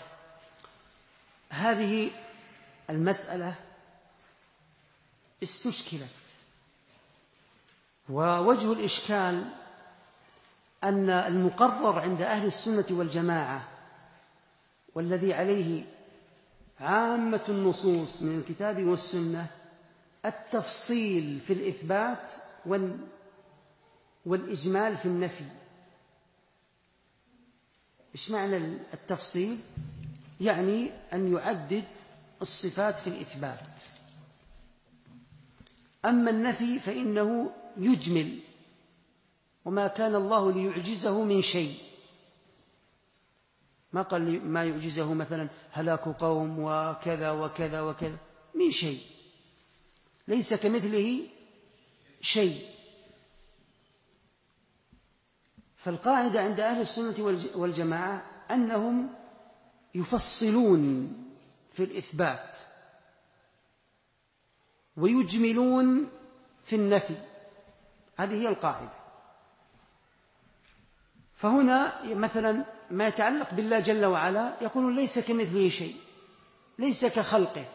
هذه المسألة استشكلت، ووجه الإشكال أن المقرر عند أهل السنة والجماعة والذي عليه عامة النصوص من الكتاب والسنة التفصيل في الإثبات والإجمال في النفي. إيش معنى التفصيل؟ يعني أن يعدد الصفات في الإثبات. أما النفي فإنه يجمل، وما كان الله ليعجزه من شيء. ما قال ما يعجزه مثلا هلاك قوم وكذا وكذا وكذا، من شيء، ليس كمثله شيء. فالقاعدة عند أهل السنة والجماعة أنهم يفصلون في الإثبات ويجملون في النفي، هذه هي القاعدة. فهنا مثلا ما يتعلق بالله جل وعلا يقولون ليس كمثله شيء، ليس كخلقه،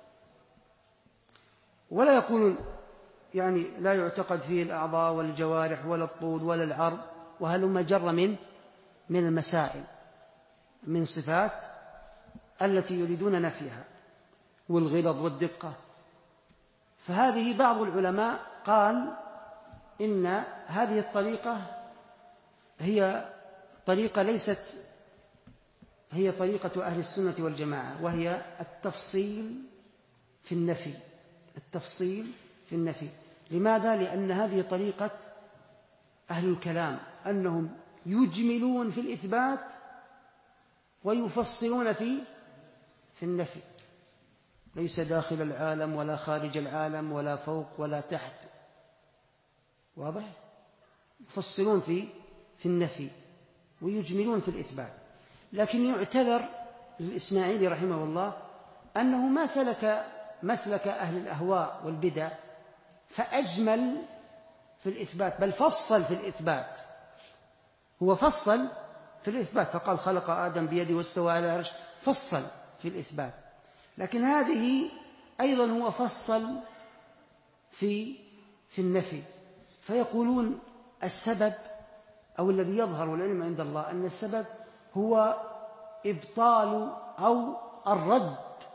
ولا يقولون يعني لا يعتقد فيه الأعضاء والجوارح ولا الطول ولا العرض وهلم جر من المسائل، من صفات التي يريدون نفيها، والغلظ والدقة. فهذه بعض العلماء قال إن هذه الطريقة هي طريقة ليست هي طريقة أهل السنة والجماعة، وهي التفصيل في النفي. التفصيل في النفي. لماذا؟ لأن هذه طريقة أهل الكلام، أنهم يجملون في الإثبات ويفصلون في النفي، ليس داخل العالم ولا خارج العالم ولا فوق ولا تحت. واضح؟ يفصلون في النفي ويجملون في الإثبات. لكن يعتذر للإسماعيلي رحمه الله أنه ما سلك مسلك أهل الأهواء والبدع فأجمل في الإثبات، بل فصل في الإثبات. هو فصل في الإثبات فقال خلق آدم بيده واستوى على العرش، فصل في الإثبات. لكن هذه أيضا هو فصل في النفي. فيقولون السبب أو الذي يظهر والعلم عند الله أن السبب هو إبطال أو الرد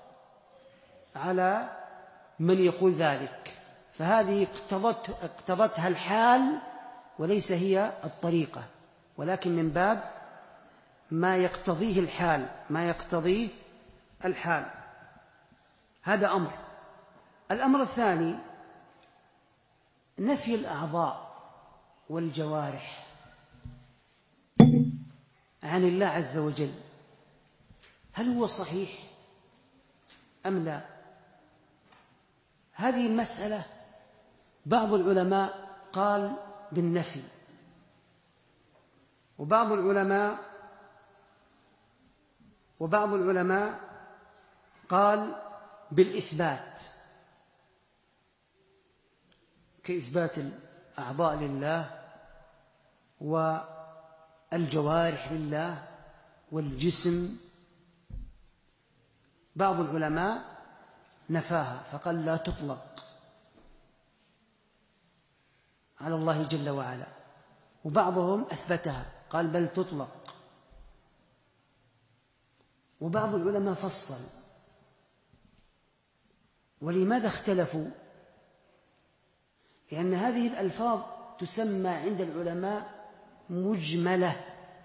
على من يقول ذلك، فهذه اقتضتها الحال وليس هي الطريقة، ولكن من باب ما يقتضيه الحال، ما يقتضيه الحال. هذا أمر. الأمر الثاني نفي الأعضاء والجوارح عن الله عز وجل، هل هو صحيح أم لا؟ هذه المسألة بعض العلماء قال بالنفي، وبعض العلماء قال بالإثبات، كإثبات الأعضاء لله والجوارح لله والجسم. بعض العلماء نفاها فقال لا تطلق على الله جل وعلا، وبعضهم أثبتها قال بل تطلق، وبعض العلماء فصل. ولماذا اختلفوا؟ لأن هذه الألفاظ تسمى عند العلماء مجملة.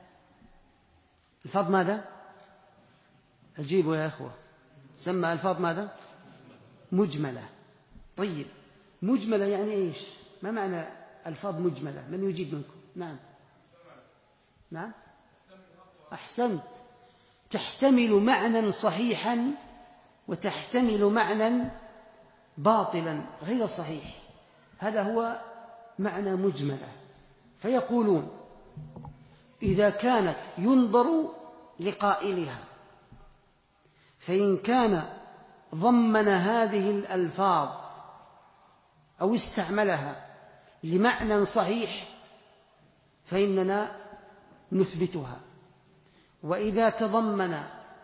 ألفاظ ماذا؟ أجيبوا يا أخوة، تسمى ألفاظ ماذا؟ مجملة. طيب مجملة يعني إيش؟ ما معنى ألفاظ مجملة؟ من يجيب منكم؟ نعم أحسنت. تحتمل معنى صحيحا وتحتمل معنى باطلا غير صحيح، هذا هو معنى مجملة. فيقولون إذا كانت ينظر لقائلها، فإن كان ضمن هذه الألفاظ أو استعملها لمعنى صحيح فإننا نثبتها، وإذا تضمن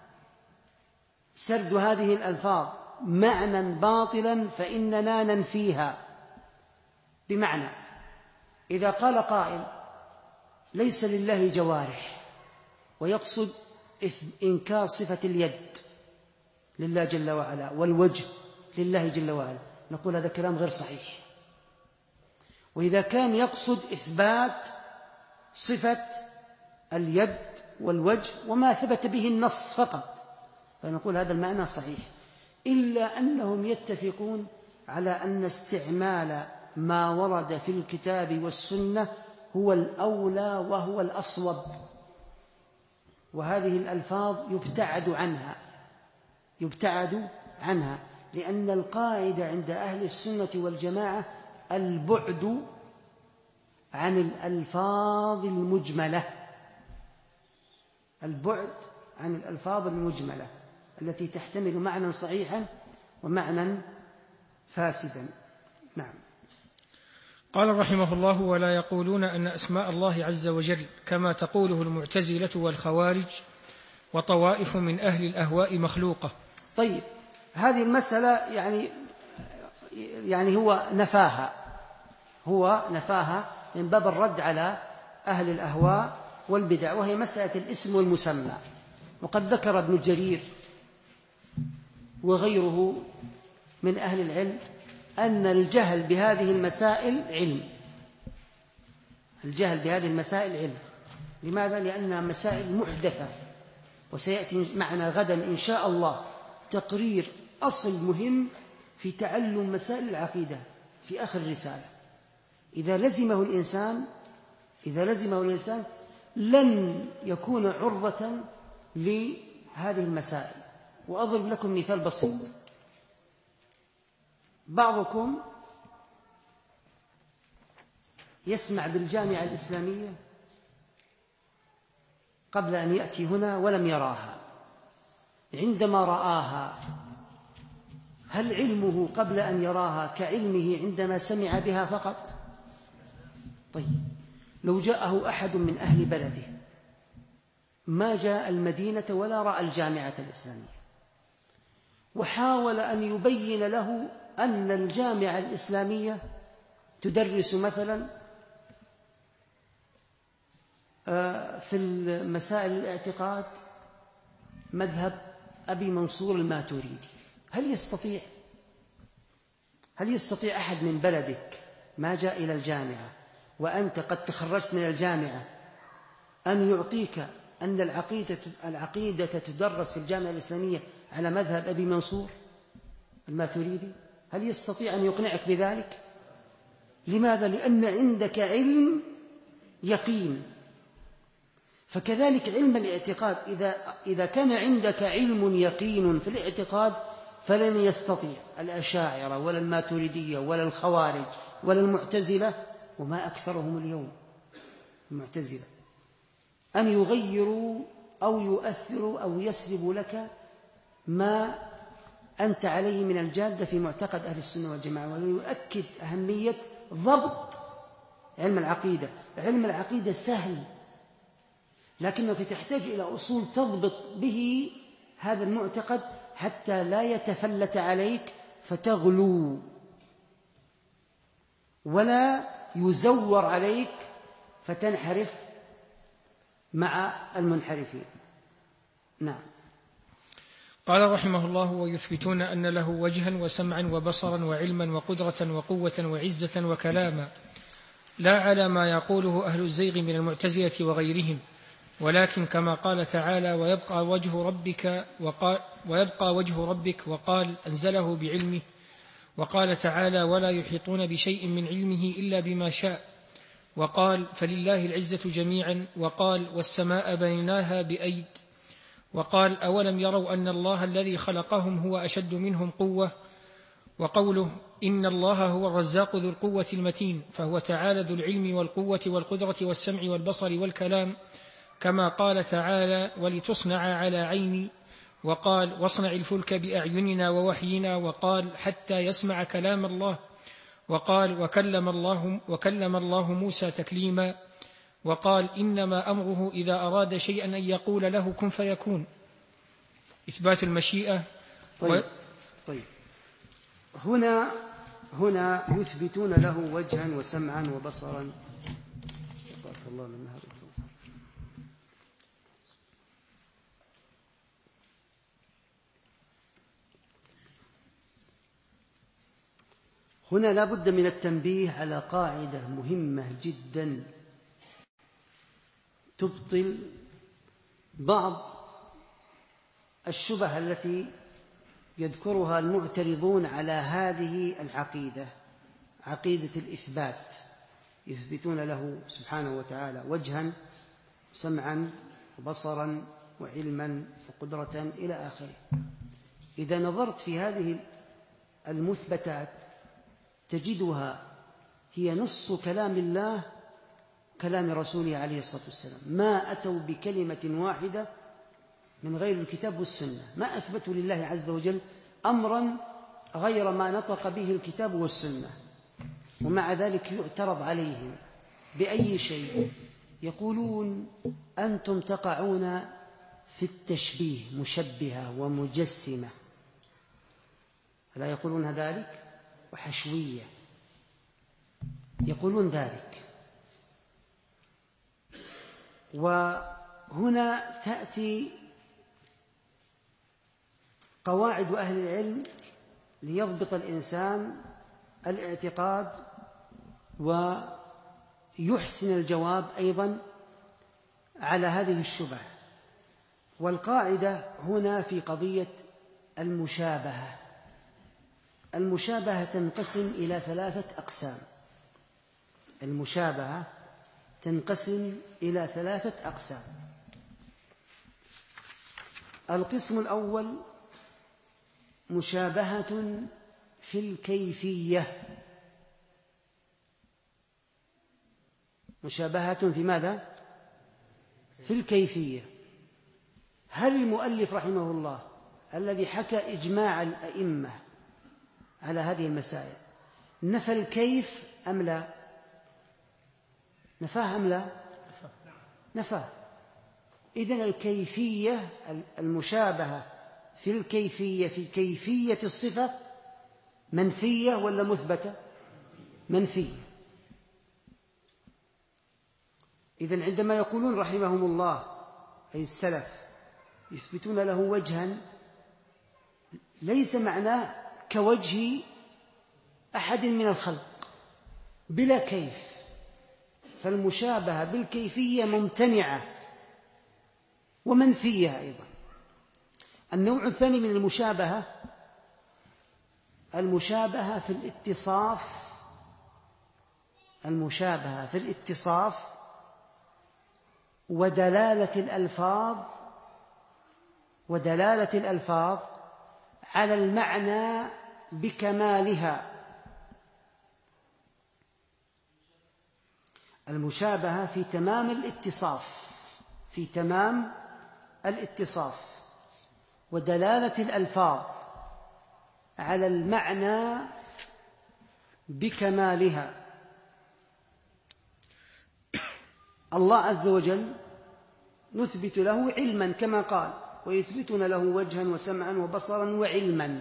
سرد هذه الألفاظ معنى باطلا فإننا ننفيها. بمعنى إذا قال قائل ليس لله جوارح ويقصد إنكار صفة اليد لله جل وعلا والوجه لله جل وعلا، نقول هذا كلام غير صحيح. وإذا كان يقصد إثبات صفة اليد والوجه وما ثبت به النص فقط فنقول هذا المعنى صحيح، إلا أنهم يتفقون على أن استعمال ما ورد في الكتاب والسنة هو الأولى وهو الأصوب، وهذه الألفاظ يبتعد عنها، لأن القاعدة عند أهل السنة والجماعة البعد عن الألفاظ المجملة، البعد عن الألفاظ المجملة التي تحتمل معنى صحيحا ومعنى فاسدا. نعم. قال رحمه الله: ولا يقولون أن أسماء الله عز وجل كما تقوله المعتزلة والخوارج وطوائف من أهل الأهواء مخلوقة. طيب هذه المسألة يعني هو نفاها من باب الرد على أهل الأهواء والبدع، وهي مسألة الاسم والمسمى. وقد ذكر ابن جرير وغيره من أهل العلم أن الجهل بهذه المسائل علم. لماذا؟ لأنها مسائل محدثة، وسيأتي معنا غدا إن شاء الله تقرير أصل مهم في تعلم مسائل العقيدة في آخر الرسالة. إذا لزمه الإنسان لن يكون عرضة لهذه المسائل. وأضرب لكم مثال بسيط. بعضكم يسمع بالجامعة الإسلامية قبل أن يأتي هنا ولم يراها، عندما رآها هل علمه قبل أن يراها كعلمه عندما سمع بها فقط؟ طيب، لو جاءه أحد من أهل بلده ما جاء المدينة ولا رأى الجامعة الإسلامية، وحاول أن يبين له أن الجامعة الإسلامية تدرس مثلا في مسائل الاعتقاد مذهب أبي منصور الماتريدي، هل يستطيع أحد من بلدك ما جاء إلى الجامعة وأنت قد تخرجت من الجامعة أن يعطيك أن العقيدة تدرس في الجامعة الإسلامية على مذهب أبي منصور الماتريدي؟ هل يستطيع أن يقنعك بذلك؟ لماذا؟ لأن عندك علم يقين. فكذلك علم الاعتقاد، إذا كان عندك علم يقين في الاعتقاد فلن يستطيع الأشاعرة ولا الماتريدية ولا الخوارج ولا المعتزلة، وما أكثرهم اليوم المعتزلة، أن يغيروا أو يؤثروا أو يسلبوا لك ما أنت عليه من الجادة في معتقد أهل السنة والجماعة. ويؤكد أهمية ضبط علم العقيدة. علم العقيدة سهل، لكنك تحتاج إلى أصول تضبط به هذا المعتقد حتى لا يتفلت عليك فتغلو ولا يزور عليك فتنحرف مع المنحرفين. نعم. قال رحمه الله: ويثبتون أن له وجها وسمعا وبصرا وعلما وقدرة وقوة وعزة وكلاما، لا على ما يقوله أهل الزيغ من المعتزلة وغيرهم، ولكن كما قال تعالى: ويبقى وجه ربك وقال أنزله بعلمه، وقال تعالى: ولا يحيطون بشيء من علمه إلا بما شاء، وقال: فلله العزة جميعا، وقال: والسماء بنيناها بأيد، وقال: أولم يروا أن الله الذي خلقهم هو أشد منهم قوة، وقوله: إن الله هو الرزاق ذو القوة المتين، فهو تعالى ذو العلم والقوة والقدرة والسمع والبصر والكلام، كما قال تعالى: ولتصنع على عيني، وقال: واصنع الفلك بأعيننا ووحينا، وقال: حتى يسمع كلام الله، وقال: وكلم الله موسى تكليما، وقال: إنما أمره إذا أراد شيئا أن يقول له كن فيكون. إثبات المشيئة. طيب. هنا يثبتون له وجها وسمعا وبصرا. استغفرك الله من هذا الخوف. هنا لا بد من التنبيه على قاعدة مهمة جدا تبطل بعض الشبه التي يذكرها المعترضون على هذه العقيدة، عقيدة الإثبات. يثبتون له سبحانه وتعالى وجها سمعا وبصرا وعلما وقدرة إلى آخره. إذا نظرت في هذه المثبتات تجدها هي نص كلام الله كلام رسوله عليه الصلاة والسلام، ما أتوا بكلمة واحدة من غير الكتاب والسنة، ما أثبتوا لله عز وجل أمرا غير ما نطق به الكتاب والسنة. ومع ذلك يعترض عليهم بأي شيء؟ يقولون أنتم تقعون في التشبيه، مشبهة ومجسمة، ألا يقولون ذلك؟ وحشوية، يقولون ذلك. وهنا تأتي قواعد أهل العلم ليضبط الإنسان الاعتقاد ويحسن الجواب أيضا على هذه الشبه. والقاعدة هنا في قضية المشابهة. المشابهة تنقسم إلى 3 أقسام. المشابهة تنقسم إلى 3 أقسام. القسم الأول مشابهة في الكيفية. مشابهة في ماذا؟ في الكيفية. هل المؤلف رحمه الله الذي حكى إجماع الأئمة على هذه المسائل نفى الكيف أم لا؟ نفاه أم لا؟ نفاه. إذن الكيفية المشابهة في الكيفية في كيفية الصفة منفية ولا مثبتة؟ منفية. إذن عندما يقولون رحمهم الله أي السلف يثبتون له وجها ليس معناه كوجه أحد من الخلق بلا كيف، فالمشابهة بالكيفية ممتنعة ومنفية أيضا. النوع الثاني من المشابهة في الاتصاف، المشابهة في الاتصاف ودلالة الألفاظ على المعنى بكمالها. المشابهة في تمام الاتصاف ودلالة الألفاظ على المعنى بكمالها. الله عز وجل نثبت له علما كما قال ويثبتون له وجها وسمعا وبصرا وعلما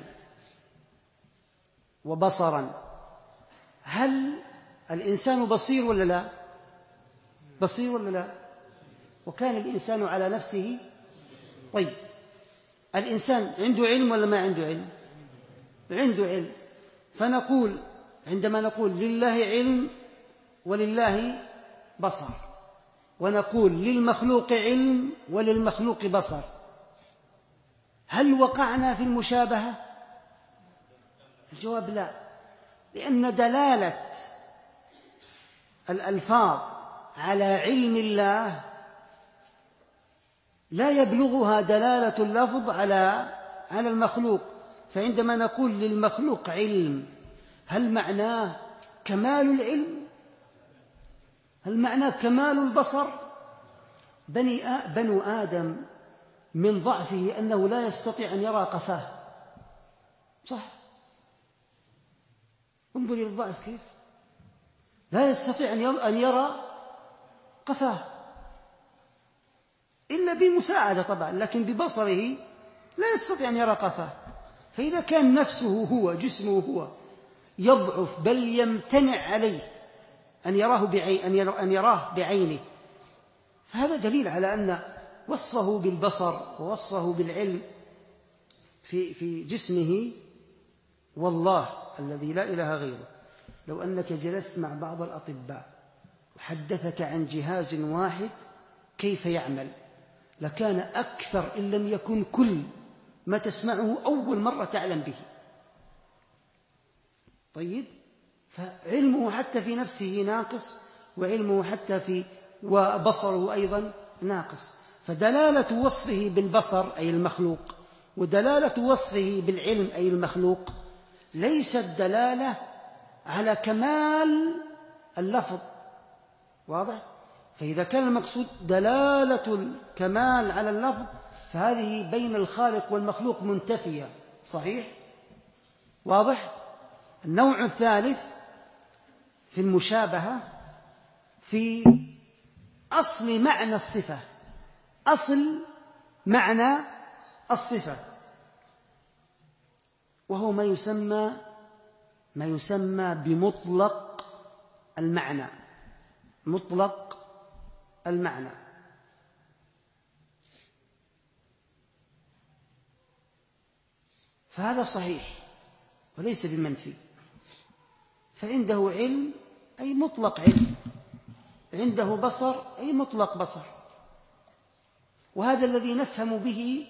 وبصرا. هل الإنسان بصير ولا لا؟ بصير ولا لا؟ وكان الإنسان على نفسه. طيب الإنسان عنده علم ولا ما عنده علم؟ عنده علم. فنقول عندما نقول لله علم ولله بصر، ونقول للمخلوق علم وللمخلوق بصر، هل وقعنا في المشابهة؟ الجواب لا، لأن دلالة الألفاظ على علم الله لا يبلغها دلالة اللفظ على المخلوق. فعندما نقول للمخلوق علم هل معناه كمال العلم؟ هل معناه كمال البصر؟ بنو آدم من ضعفه أنه لا يستطيع أن يرى قفاه، صح؟ انظر إلى الضعف كيف لا يستطيع أن يرى قفاه إلا بمساعدة طبعا، لكن ببصره لا يستطيع أن يرى قفاه. فإذا كان نفسه هو جسمه هو يضعف بل يمتنع عليه أن يراه بعينه، فهذا دليل على أن وصفه بالبصر ووصفه بالعلم في جسمه والله الذي لا إله غيره. لو أنك جلست مع بعض الأطباء وحدثك عن جهاز واحد كيف يعمل لكان أكثر إن لم يكن كل ما تسمعه أول مرة تعلم به. طيب، فعلمه حتى في نفسه ناقص، وعلمه حتى وبصره أيضا ناقص. فدلالة وصفه بالبصر أي المخلوق ودلالة وصفه بالعلم أي المخلوق ليست دلالة على كمال اللفظ، واضح؟ فإذا كان المقصود دلالة الكمال على اللفظ فهذه بين الخالق والمخلوق منتفية، صحيح؟ واضح؟ النوع الثالث في المشابهة في أصل معنى الصفة، أصل معنى الصفة، وهو ما يسمى بمطلق المعنى. مطلق المعنى. فهذا صحيح وليس بمنفي. فعنده علم أي مطلق علم، عنده بصر أي مطلق بصر، وهذا الذي نفهم به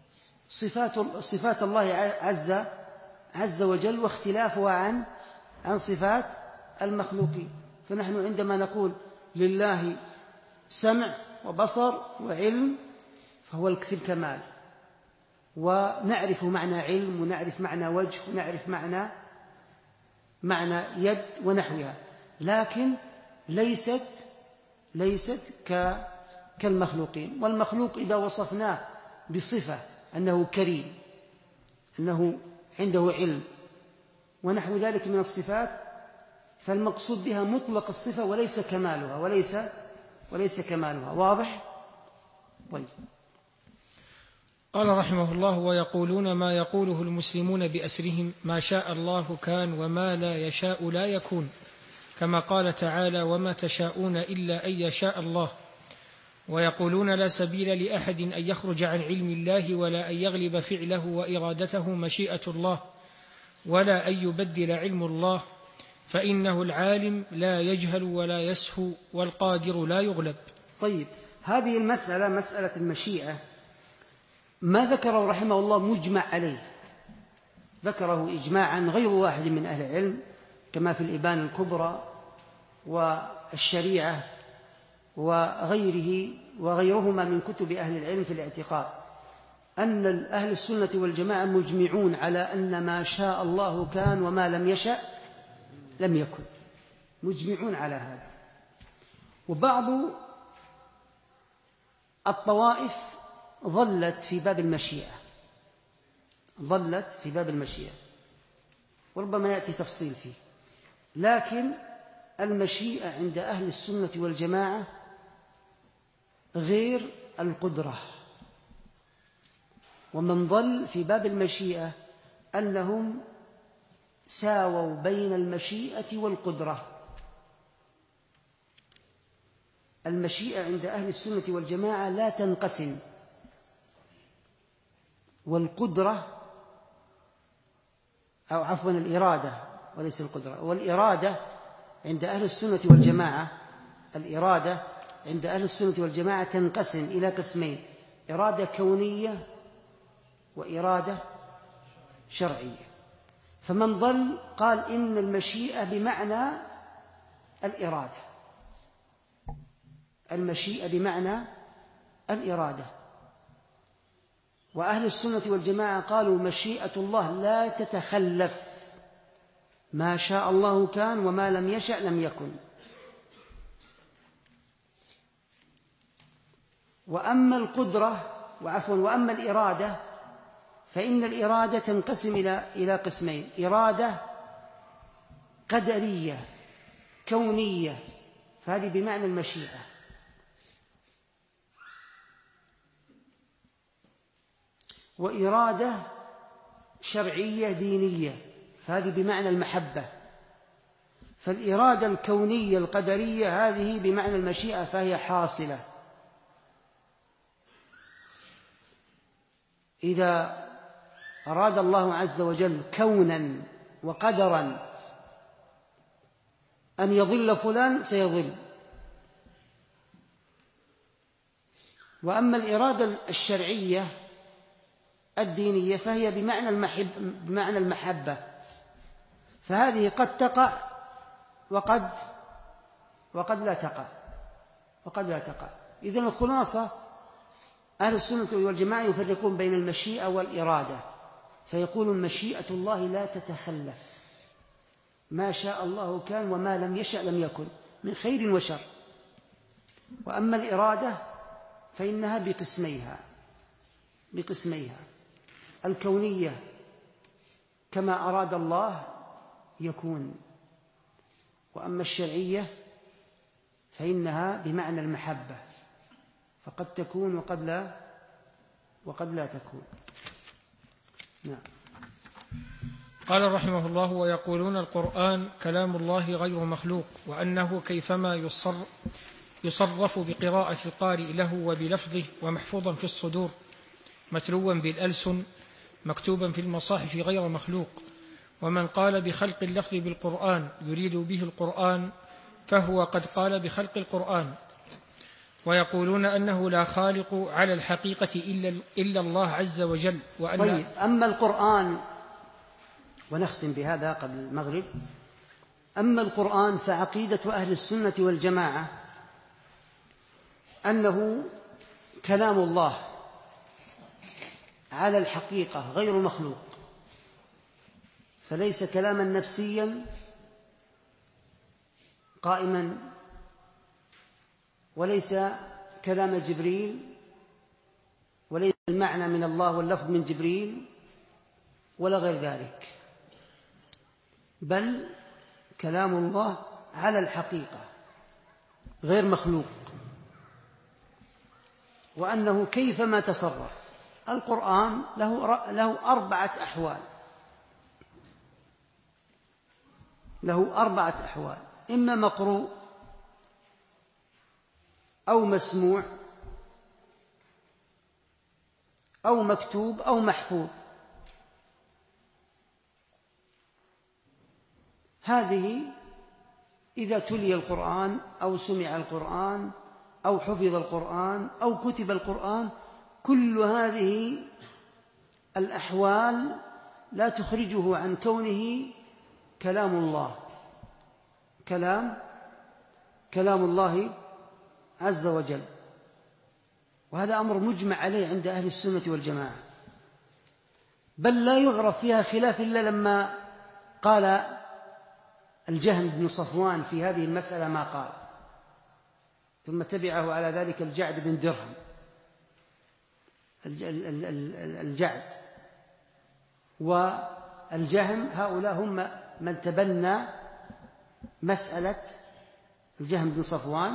صفات الله عز وجل واختلافها عن صفات المخلوقين. فنحن عندما نقول لله سمع وبصر وعلم فهو في الكمال، ونعرف معنى علم ونعرف معنى وجه ونعرف معنى يد ونحوها، لكن ليست كالمخلوقين. والمخلوق إذا وصفناه بصفة أنه كريم أنه عنده علم ونحو ذلك من الصفات، فالمقصود بها مطلق الصفة وليس كمالها، وليس كمالها. واضح؟ طيب. قال رحمه الله: ويقولون ما يقوله المسلمون بأسرهم: ما شاء الله كان وما لا يشاء لا يكون، كما قال تعالى: وما تشاءون إلا أن يشاء الله. ويقولون لا سبيل لأحد أن يخرج عن علم الله ولا أن يغلب فعله وإرادته مشيئة الله ولا أن يبدل علم الله، فإنه العالم لا يجهل ولا يسهو والقادر لا يغلب. طيب، هذه المسألة مسألة المشيئة ما ذكره رحمه الله مجمع عليه، ذكره إجماعا غير واحد من أهل العلم، كما في الإبانة الكبرى والشريعة وغيرهما من كتب أهل العلم في الاعتقاد، أن أهل السنة والجماعة مجمعون على أن ما شاء الله كان وما لم يشأ لم يكن، مجمعون على هذا. وبعض الطوائف ظلت في باب المشيئة، وربما يأتي تفصيل فيه، لكن المشيئة عند أهل السنة والجماعة غير القدرة. ومن ظل في باب المشيئة أنهم ساووا بين المشيئة والقدرة. المشيئة عند أهل السنة والجماعة لا تنقسم، والقدرة أو عفوا الإرادة وليس القدرة، والإرادة عند أهل السنة والجماعة، الإرادة عند أهل السنة والجماعة تنقسم إلى قسمين: إرادة كونية وإرادة شرعية. فمن ظل قال إن المشيئة بمعنى الإرادة، المشيئة بمعنى الإرادة. وأهل السنة والجماعة قالوا مشيئة الله لا تتخلف، ما شاء الله كان وما لم يشأ لم يكن. وأما القدرة وأما الإرادة فإن الإرادة تنقسم إلى قسمين: إرادة قدرية كونية، فهذه بمعنى المشيئة، وإرادة شرعية دينية، فهذه بمعنى المحبة. فالإرادة الكونية القدرية هذه بمعنى المشيئة، فهي حاصلة. إذا أراد الله عز وجل كونا وقدرا أن يضل فلان سيضل. وأما الإرادة الشرعية الدينية فهي بمعنى المحبة، فهذه قد تقع وقد لا تقع. إذن الخلاصة أهل السنة والجماعة يفرقون بين المشيئة والإرادة، فيقولون مشيئة الله لا تتخلف، ما شاء الله كان وما لم يشأ لم يكن من خير وشر. وأما الإرادة فإنها بقسميها: الكونية كما أراد الله يكون، وأما الشرعية فإنها بمعنى المحبة، فقد تكون وقد لا تكون. نعم. قال رحمه الله: ويقولون القرآن كلام الله غير مخلوق، وأنه كيفما يصرف بقراءة القارئ له وبلفظه، ومحفوظا في الصدور، متلوا بالألسن، مكتوبا في المصاحف غير مخلوق. ومن قال بخلق اللفظ بالقرآن يريد به القرآن فهو قد قال بخلق القرآن. ويقولون أنه لا خالق على الحقيقة إلا الله عز وجل. طيب، أما القرآن، ونختم بهذا قبل المغرب، أما القرآن فعقيدة أهل السنة والجماعة أنه كلام الله على الحقيقة غير مخلوق، فليس كلاما نفسيا قائما، وليس كلام جبريل، وليس المعنى من الله واللفظ من جبريل، ولا غير ذلك، بل كلام الله على الحقيقة غير مخلوق، وأنه كيفما تصرف. القرآن له 4 أحوال، له 4 أحوال: إما مقروء أو مسموع أو مكتوب أو محفوظ. هذه إذا تلي القرآن أو سمع القرآن أو حفظ القرآن أو كتب القرآن، كل هذه الأحوال لا تخرجه عن كونه كلام الله، كلام الله عز وجل. وهذا أمر مجمع عليه عند أهل السنة والجماعة، بل لا يعرف فيها خلاف إلا لما قال الجهم بن صفوان في هذه المسألة ما قال، ثم تبعه على ذلك الجعد بن درهم، الجعد والجهم، هؤلاء هم من تبنى مسألة الجهم بن صفوان،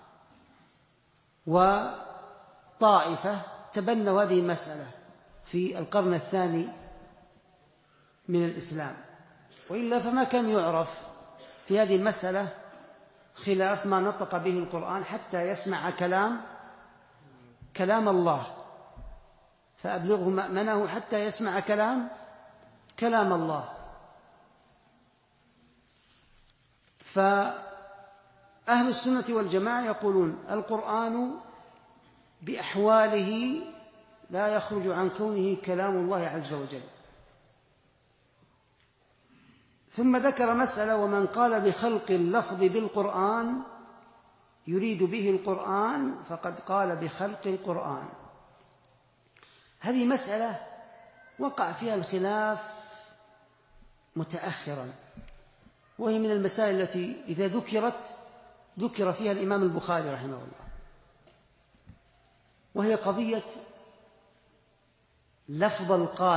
وطائفة تبنوا هذه المسألة في القرن الثاني من الإسلام. وإلا فما كان يعرف في هذه المسألة خلاف ما نطق به القرآن حتى يسمع كلام الله، فأبلغه مأمنه حتى يسمع كلام الله. فأهل السنة والجماعة يقولون القرآن بأحواله لا يخرج عن كونه كلام الله عز وجل. ثم ذكر مسألة: ومن قال بخلق اللفظ بالقرآن يريد به القرآن فقد قال بخلق القرآن. هذه مسألة وقع فيها الخلاف متأخرا، وهي من المسائل التي إذا ذكر فيها الإمام البخاري رحمه الله، وهي قضية لفظ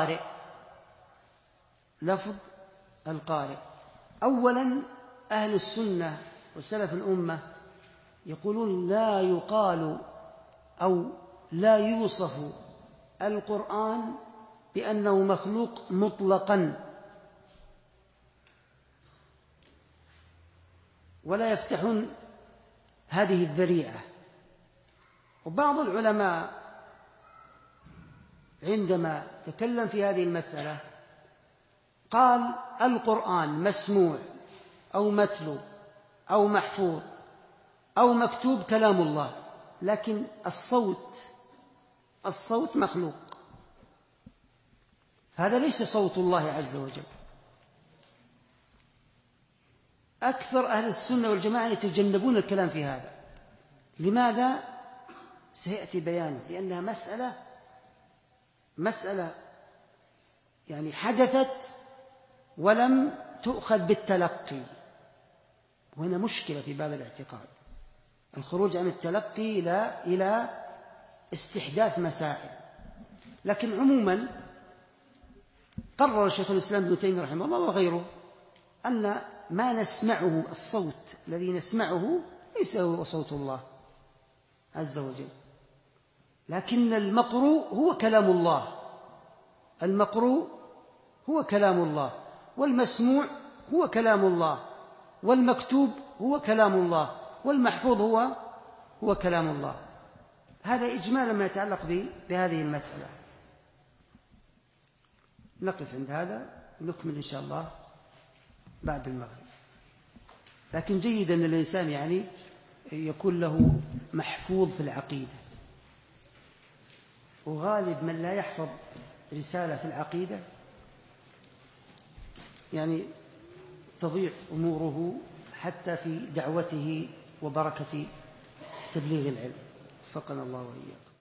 القارئ. أولا أهل السنة وسلف الأمة يقولون لا يقال أو لا يوصف القرآن بأنه مخلوق مطلقا، ولا يفتحون هذه الذريعة. وبعض العلماء عندما تكلم في هذه المسألة قال القرآن مسموع أو متلو أو محفوظ أو مكتوب كلام الله، لكن الصوت مخلوق، هذا ليس صوت الله عز وجل. أكثر أهل السنة والجماعة يتجنبون الكلام في هذا. لماذا؟ سيأتي بيانه، لأنها مسألة يعني حدثت ولم تؤخذ بالتلقي، وهنا مشكلة في باب الاعتقاد، الخروج عن التلقي إلى استحداث مسائل. لكن عموما قرر شيخ الإسلام ابن تيمية رحمه الله وغيره أن ما نسمعه، الصوت الذي نسمعه ليس هو صوت الله عز وجل، لكن المقروء هو كلام الله، المقروء هو كلام الله، والمسموع هو كلام الله، والمكتوب هو كلام الله، والمحفوظ هو كلام الله. هذا إجمالا ما يتعلق بهذه المسألة. نقف عند هذا، نكمل إن شاء الله بعد المغرب. لكن جيد أن الإنسان يعني يكون له محفوظ في العقيدة، وغالب من لا يحفظ رسالة في العقيدة يعني تضيع أموره حتى في دعوته وبركة تبليغ العلم. وفقنا الله وإياكم.